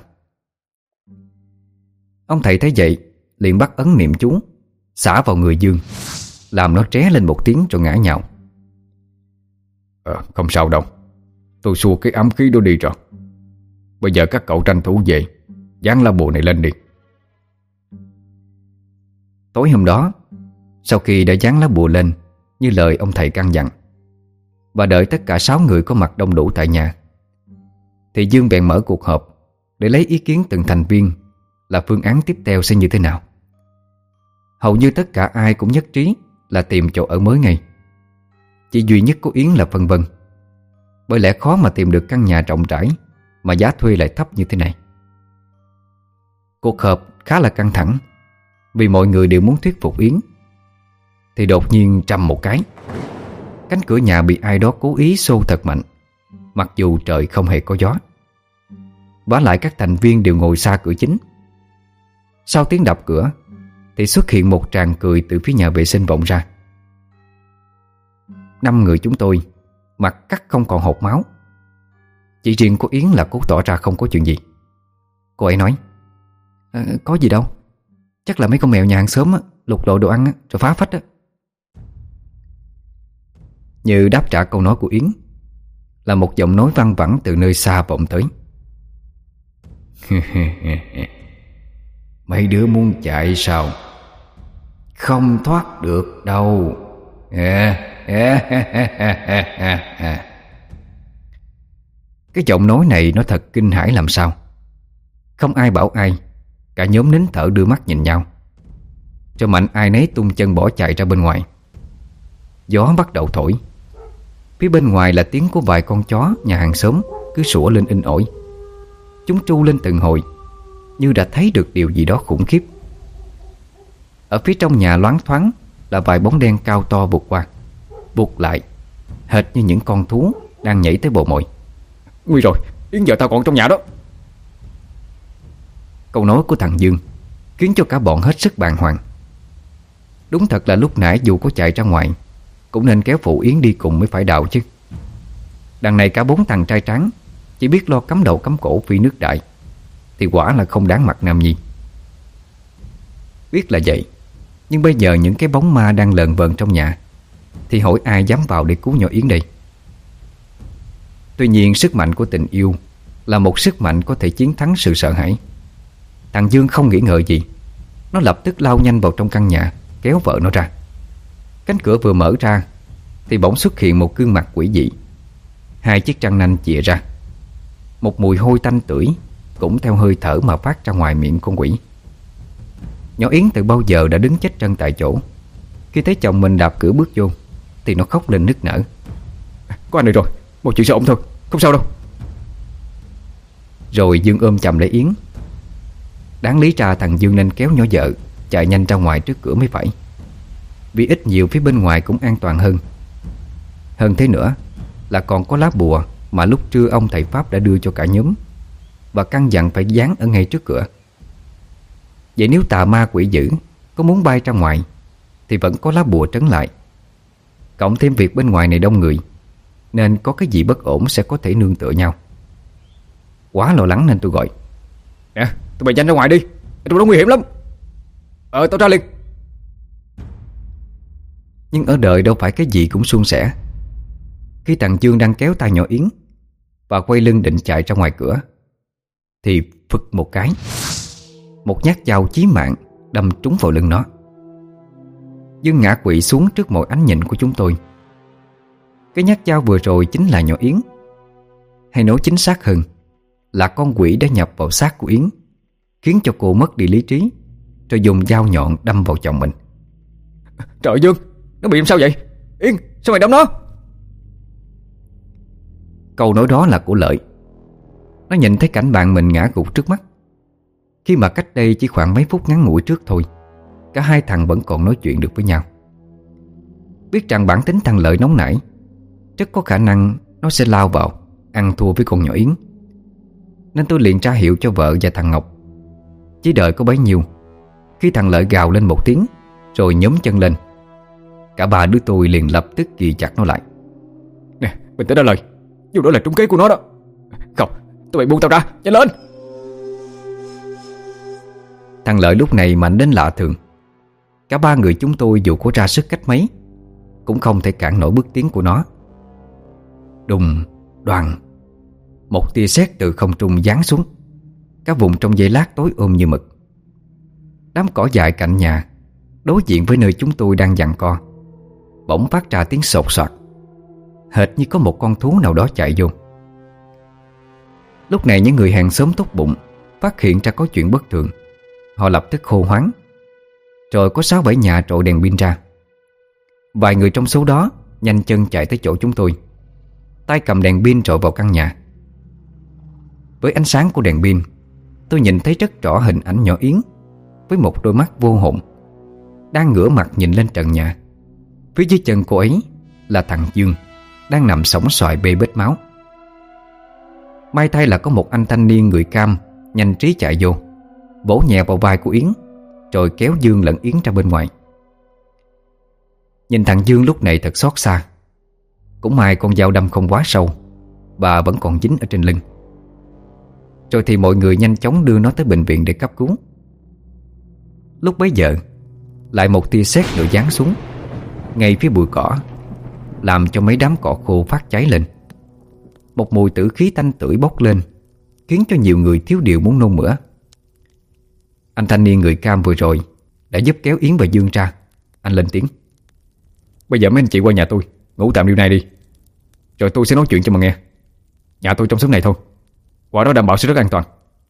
Ông thầy thấy vậy liền bắt ấn niệm chú, xả vào người Dương, làm nó tré lên một tiếng rồi ngã nhào. Không sao đâu, tôi xua cái ám khí đó đi rồi. Bây giờ các cậu tranh thủ về, dán lá bùa này lên đi. Tối hôm đó, sau khi đã dán lá bùa lên như lời ông thầy căn dặn, và đợi tất cả 6 người có mặt đông đủ tại nhà, thì Dương bèn mở cuộc họp để lấy ý kiến từng thành viên là phương án tiếp theo sẽ như thế nào. Hầu như tất cả ai cũng nhất trí là tìm chỗ ở mới ngay. Chỉ duy nhất của Yến là phân vân, bởi lẽ khó mà tìm được căn nhà rộng rãi mà giá thuê lại thấp như thế này. Cuộc họp khá là căng thẳng, vì mọi người đều muốn thuyết phục Yến. Thì đột nhiên trầm một cái, cánh cửa nhà bị ai đó cố ý xô thật mạnh, mặc dù trời không hề có gió. Vả lại các thành viên đều ngồi xa cửa chính. Sau tiếng đập cửa thì xuất hiện một tràng cười từ phía nhà vệ sinh vọng ra. 5 người chúng tôi mặt cắt không còn hột máu. Chỉ riêng của Yến là cố tỏ ra không có chuyện gì. Cô ấy nói: Có gì đâu, chắc là mấy con mèo nhà hàng xóm lục lọi đồ ăn rồi phá phách á. Như đáp trả câu nói của Yến là một giọng nói văng vẳng từ nơi xa vọng tới. Mấy đứa muốn chạy sao? Không thoát được đâu. Cái giọng nói này nó thật kinh hãi làm sao. Không ai bảo ai, cả nhóm nín thở đưa mắt nhìn nhau, cho mạnh ai nấy tung chân bỏ chạy ra bên ngoài. Gió bắt đầu thổi. Phía bên ngoài là tiếng của vài con chó nhà hàng xóm cứ sủa lên in ỏi. Chúng tru lên từng hồi, như đã thấy được điều gì đó khủng khiếp. Ở phía trong nhà loáng thoáng là vài bóng đen cao to vụt qua, vụt lại, hệt như những con thú đang nhảy tới bồ mồi. Nguy rồi, Yến vợ tao còn trong nhà đó. Câu nói của thằng Dương khiến cho cả bọn hết sức bàng hoàng. Đúng thật là lúc nãy dù có chạy ra ngoài cũng nên kéo phụ Yến đi cùng mới phải đạo chứ. Đằng này cả 4 thằng trai tráng chỉ biết lo cắm đầu cắm cổ phi nước đại thì quả là không đáng mặt nam nhi. Biết là vậy, nhưng bây giờ những cái bóng ma đang lờn vờn trong nhà thì hỏi ai dám vào để cứu nhỏ Yến đây. Tuy nhiên sức mạnh của tình yêu là một sức mạnh có thể chiến thắng sự sợ hãi. Thằng Dương không nghĩ ngợi gì, nó lập tức lao nhanh vào trong căn nhà, kéo vợ nó ra. Cánh cửa vừa mở ra thì bỗng xuất hiện một gương mặt quỷ dị. 2 chiếc răng nanh chìa ra. Một mùi hôi tanh tưởi cũng theo hơi thở mà phát ra ngoài miệng con quỷ. Nhỏ Yến từ bao giờ đã đứng chết chân tại chỗ. Khi thấy chồng mình đạp cửa bước vô thì nó khóc lên nức nở. Có anh đây rồi, một chuyện sẽ ổn thôi, không sao đâu. Rồi Dương ôm chầm lấy Yến. Đáng lý ra thằng Dương nên kéo nhỏ vợ chạy nhanh ra ngoài trước cửa mới phải, vì ít nhiều phía bên ngoài cũng an toàn hơn. Hơn thế nữa là còn có lá bùa mà lúc trưa ông thầy Pháp đã đưa cho cả nhóm, và căn dặn phải dán ở ngay trước cửa. Vậy nếu tà ma quỷ dữ có muốn bay ra ngoài thì vẫn có lá bùa trấn lại. Cộng thêm việc bên ngoài này đông người, nên có cái gì bất ổn sẽ có thể nương tựa nhau. Quá lo lắng nên tôi gọi: Nè, tụi bay nhanh ra ngoài đi, tụi nó nguy hiểm lắm. Tao ra liền. Nhưng ở đời đâu phải cái gì cũng suôn sẻ. Khi thằng Dương đang kéo tay nhỏ Yến và quay lưng định chạy ra ngoài cửa thì phực một cái, một nhát dao chí mạng đâm trúng vào lưng nó. Dương ngã quỵ xuống trước mọi ánh nhìn của chúng tôi. Cái nhát dao vừa rồi chính là nhỏ Yến, hay nói chính xác hơn là con quỷ đã nhập vào xác của Yến, khiến cho cô mất đi lý trí, rồi dùng dao nhọn đâm vào chồng mình. Trời Dương, nó bị làm sao vậy? Yến, sao mày đâm nó? Câu nói đó là của Lợi. Nó nhìn thấy cảnh bạn mình ngã gục trước mắt, khi mà cách đây chỉ khoảng mấy phút ngắn ngủi trước thôi cả hai thằng vẫn còn nói chuyện được với nhau. Biết rằng bản tính thằng Lợi nóng nảy, rất có khả năng nó sẽ lao vào ăn thua với con nhỏ Yến, nên tôi liền tra hiệu cho vợ và thằng Ngọc. Chỉ đợi có bấy nhiêu, khi thằng Lợi gào lên một tiếng rồi nhốm chân lên, cả ba đứa tôi liền lập tức ghi chặt nó lại. Nè, bình tĩnh đã Lợi, dù đó là trúng kế của nó đó. Không, tụi bay buông tao ra, nhanh lên. Thằng Lợi lúc này mạnh đến lạ thường. Cả ba người chúng tôi dù có ra sức cách mấy cũng không thể cản nổi bước tiến của nó. Đùng, đoàng, một tia sét từ không trung giáng xuống. Cả vùng trong giây lát tối ôm như mực. Đám cỏ dại cạnh nhà đối diện với nơi chúng tôi đang giằng co bỗng phát ra tiếng sột soạt, hệt như có một con thú nào đó chạy vô. Lúc này những người hàng xóm tốt bụng phát hiện ra có chuyện bất thường. Họ lập tức hô hoáng. Rồi có 6-7 nhà trội đèn pin ra. Vài người trong số đó nhanh chân chạy tới chỗ chúng tôi, tay cầm đèn pin trội vào căn nhà. Với ánh sáng của đèn pin, tôi nhìn thấy rất rõ hình ảnh nhỏ Yến với một đôi mắt vô hồn đang ngửa mặt nhìn lên trần nhà. Phía dưới chân cô ấy là thằng Dương đang nằm sõng soài bê bết máu. May thay là có một anh thanh niên người Cam nhanh trí chạy vô, vỗ nhẹ vào vai của Yến, rồi kéo Dương lẫn Yến ra bên ngoài. Nhìn thằng Dương lúc này thật xót xa. Cũng may con dao đâm không quá sâu và vẫn còn dính ở trên lưng. Rồi thì mọi người nhanh chóng đưa nó tới bệnh viện để cấp cứu. Lúc bấy giờ lại một tia sét nữa giáng xuống ngay phía bụi cỏ, làm cho mấy đám cỏ khô phát cháy lên. Một mùi tử khí tanh tưởi bốc lên, khiến cho nhiều người thiếu điều muốn nôn mửa. Anh thanh niên người Cam vừa rồi đã giúp kéo Yến và Dương ra. Anh lên tiếng: Bây giờ mấy anh chị qua nhà tôi ngủ tạm điều này đi, rồi tôi sẽ nói chuyện cho mà nghe. Nhà tôi trong xóm này thôi, qua đó đảm bảo sẽ rất an toàn.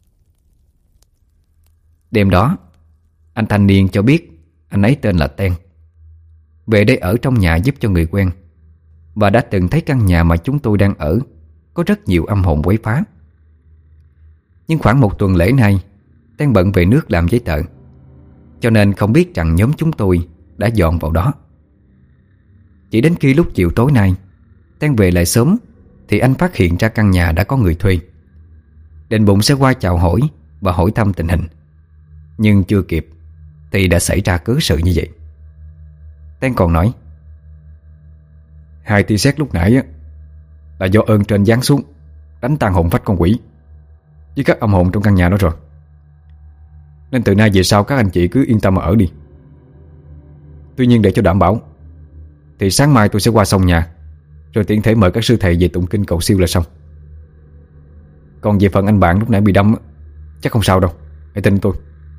Đêm đó, anh thanh niên cho biết anh ấy tên là Ten, về đây ở trong nhà giúp cho người quen, và đã từng thấy căn nhà mà chúng tôi đang ở có rất nhiều âm hồn quấy phá. Nhưng khoảng 1 tuần lễ nay Teng bận về nước làm giấy tờ, cho nên không biết rằng nhóm chúng tôi đã dọn vào đó. Chỉ đến khi lúc chiều tối nay Teng về lại sớm thì anh phát hiện ra căn nhà đã có người thuê. Định bụng sẽ qua chào hỏi và hỏi thăm tình hình, nhưng chưa kịp thì đã xảy ra cớ sự như vậy. Teng còn nói: 2 tia sét lúc nãy là do ơn trên giáng xuống, đánh tan hồn phách con quỷ với các âm hồn trong căn nhà đó rồi. Nên từ nay về sau các anh chị cứ yên tâm mà ở đi. Tuy nhiên để cho đảm bảo thì sáng mai tôi sẽ qua sông nhà, rồi tiện thể mời các sư thầy về tụng kinh cầu siêu là xong. Còn về phần anh bạn lúc nãy bị đâm chắc không sao đâu, hãy tin tôi.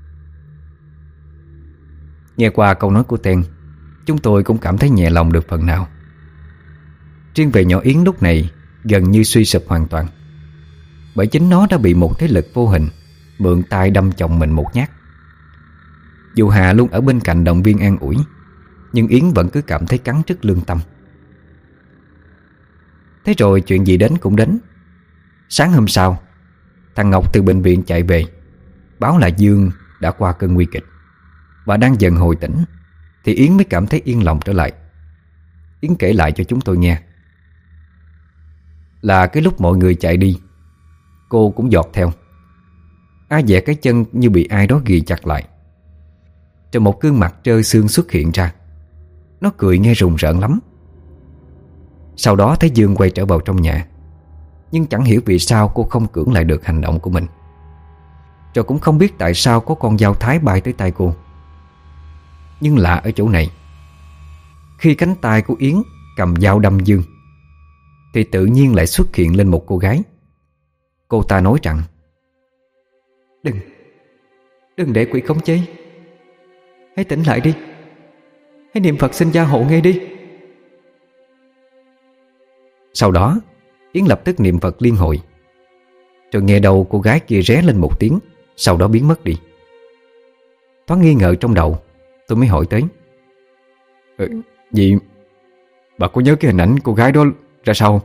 Nghe qua câu nói của Teng, chúng tôi cũng cảm thấy nhẹ lòng được phần nào. Riêng về nhỏ Yến lúc này gần như suy sụp hoàn toàn, bởi chính nó đã bị một thế lực vô hình mượn tay đâm chồng mình một nhát. Dù Hà luôn ở bên cạnh động viên an ủi, nhưng Yến vẫn cứ cảm thấy cắn rứt lương tâm. Thế rồi chuyện gì đến cũng đến. Sáng hôm sau, thằng Ngọc từ bệnh viện chạy về, báo là Dương đã qua cơn nguy kịch và đang dần hồi tỉnh, thì Yến mới cảm thấy yên lòng trở lại. Yến kể lại cho chúng tôi nghe là cái lúc mọi người chạy đi, cô cũng giọt theo. Ai dè cái chân như bị ai đó ghì chặt lại. Rồi một gương mặt trơ xương xuất hiện ra. Nó cười nghe rùng rợn lắm. Sau đó thấy Dương quay trở vào trong nhà, nhưng chẳng hiểu vì sao cô không cưỡng lại được hành động của mình. Rồi cũng không biết tại sao có con dao thái bay tới tay cô. Nhưng lạ ở chỗ này, khi cánh tay của Yến cầm dao đâm Dương thì tự nhiên lại xuất hiện lên một cô gái. Cô ta nói rằng: Đừng để quỷ khống chế, hãy tỉnh lại đi, hãy niệm Phật xin gia hộ ngay đi. Sau đó Yến lập tức niệm Phật liên hồi. Rồi nghe đầu cô gái kia ré lên một tiếng, sau đó biến mất đi. Thoáng nghi ngờ trong đầu, tôi mới hỏi tới: Vậy bà có nhớ cái hình ảnh cô gái đó ra sao?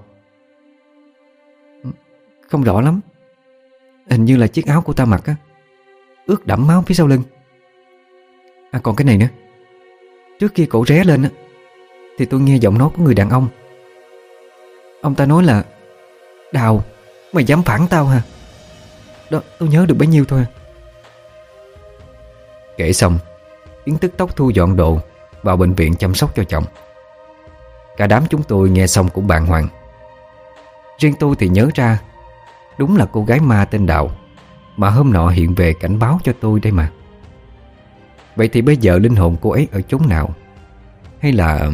Không rõ lắm. Hình như là chiếc áo cô ta mặc á, ướt đẫm máu phía sau lưng. À còn cái này nữa, trước khi cổ ré lên á, thì tôi nghe giọng nói của người đàn ông. Ông ta nói là: Đào, mày dám phản tao hả? Đó, tôi nhớ được bấy nhiêu thôi. Kể xong, Yến tức tốc thu dọn đồ vào bệnh viện chăm sóc cho chồng. Cả đám chúng tôi nghe xong cũng bàng hoàng. Riêng tôi thì nhớ ra, đúng là cô gái ma tên Đào mà hôm nọ hiện về cảnh báo cho tôi đây mà. Vậy thì bây giờ linh hồn cô ấy ở chốn nào? Hay là...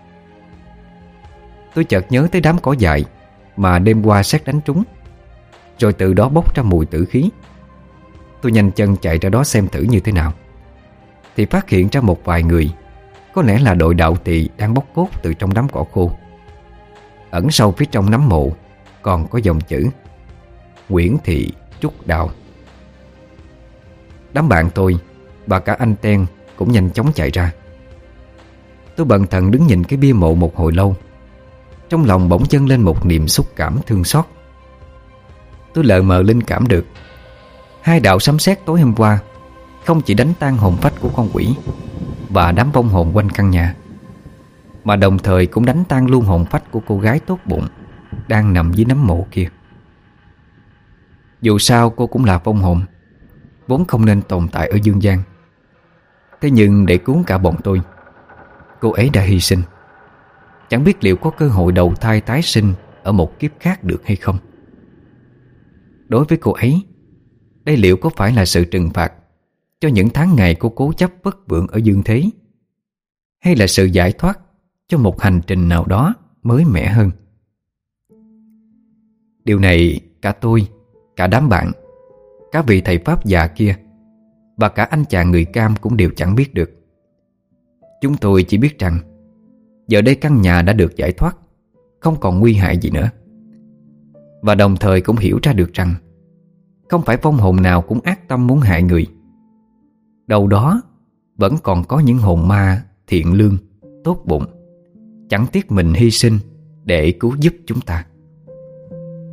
Tôi chợt nhớ tới đám cỏ dại mà đêm qua sét đánh trúng, rồi từ đó bốc ra mùi tử khí. Tôi nhanh chân chạy ra đó xem thử như thế nào, thì phát hiện ra một vài người, có lẽ là đội đạo tỳ đang bóc cốt từ trong đám cỏ khô. Ẩn sâu phía trong nấm mộ còn có dòng chữ: Nguyễn Thị Trúc Đào. Đám bạn tôi và cả anh Ten cũng nhanh chóng chạy ra. Tôi bần thần đứng nhìn cái bia mộ một hồi lâu, trong lòng bỗng dâng lên một niềm xúc cảm thương xót. Tôi lờ mờ linh cảm được 2 đạo sấm sét tối hôm qua không chỉ đánh tan hồn phách của con quỷ và đám vong hồn quanh căn nhà, mà đồng thời cũng đánh tan luôn hồn phách của cô gái tốt bụng đang nằm dưới nấm mộ kia. Dù sao cô cũng là vong hồn, vốn không nên tồn tại ở dương gian. Thế nhưng để cứu cả bọn tôi, cô ấy đã hy sinh. Chẳng biết liệu có cơ hội đầu thai tái sinh ở một kiếp khác được hay không. Đối với cô ấy, đây liệu có phải là sự trừng phạt cho những tháng ngày cô cố chấp vất vưởng ở dương thế, hay là sự giải thoát cho một hành trình nào đó mới mẻ hơn? Điều này cả tôi, cả đám bạn, cả vị thầy pháp già kia và cả anh chàng người Cam cũng đều chẳng biết được. Chúng tôi chỉ biết rằng giờ đây căn nhà đã được giải thoát, không còn nguy hại gì nữa. Và đồng thời cũng hiểu ra được rằng không phải vong hồn nào cũng ác tâm muốn hại người. Đâu đó vẫn còn có những hồn ma thiện lương, tốt bụng, chẳng tiếc mình hy sinh để cứu giúp chúng ta.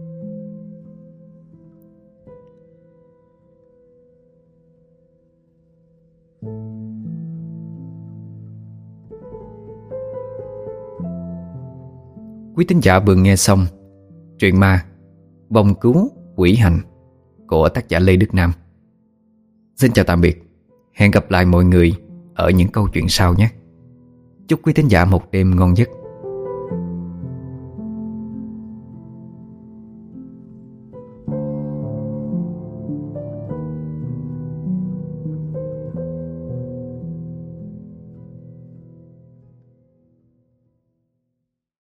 Quý thính giả vừa nghe xong truyện ma Vong Cứu Quỷ Hành của tác giả Lê Đức Nam. Xin chào tạm biệt. Hẹn gặp lại mọi người ở những câu chuyện sau nhé. Chúc quý thính giả một đêm ngon giấc.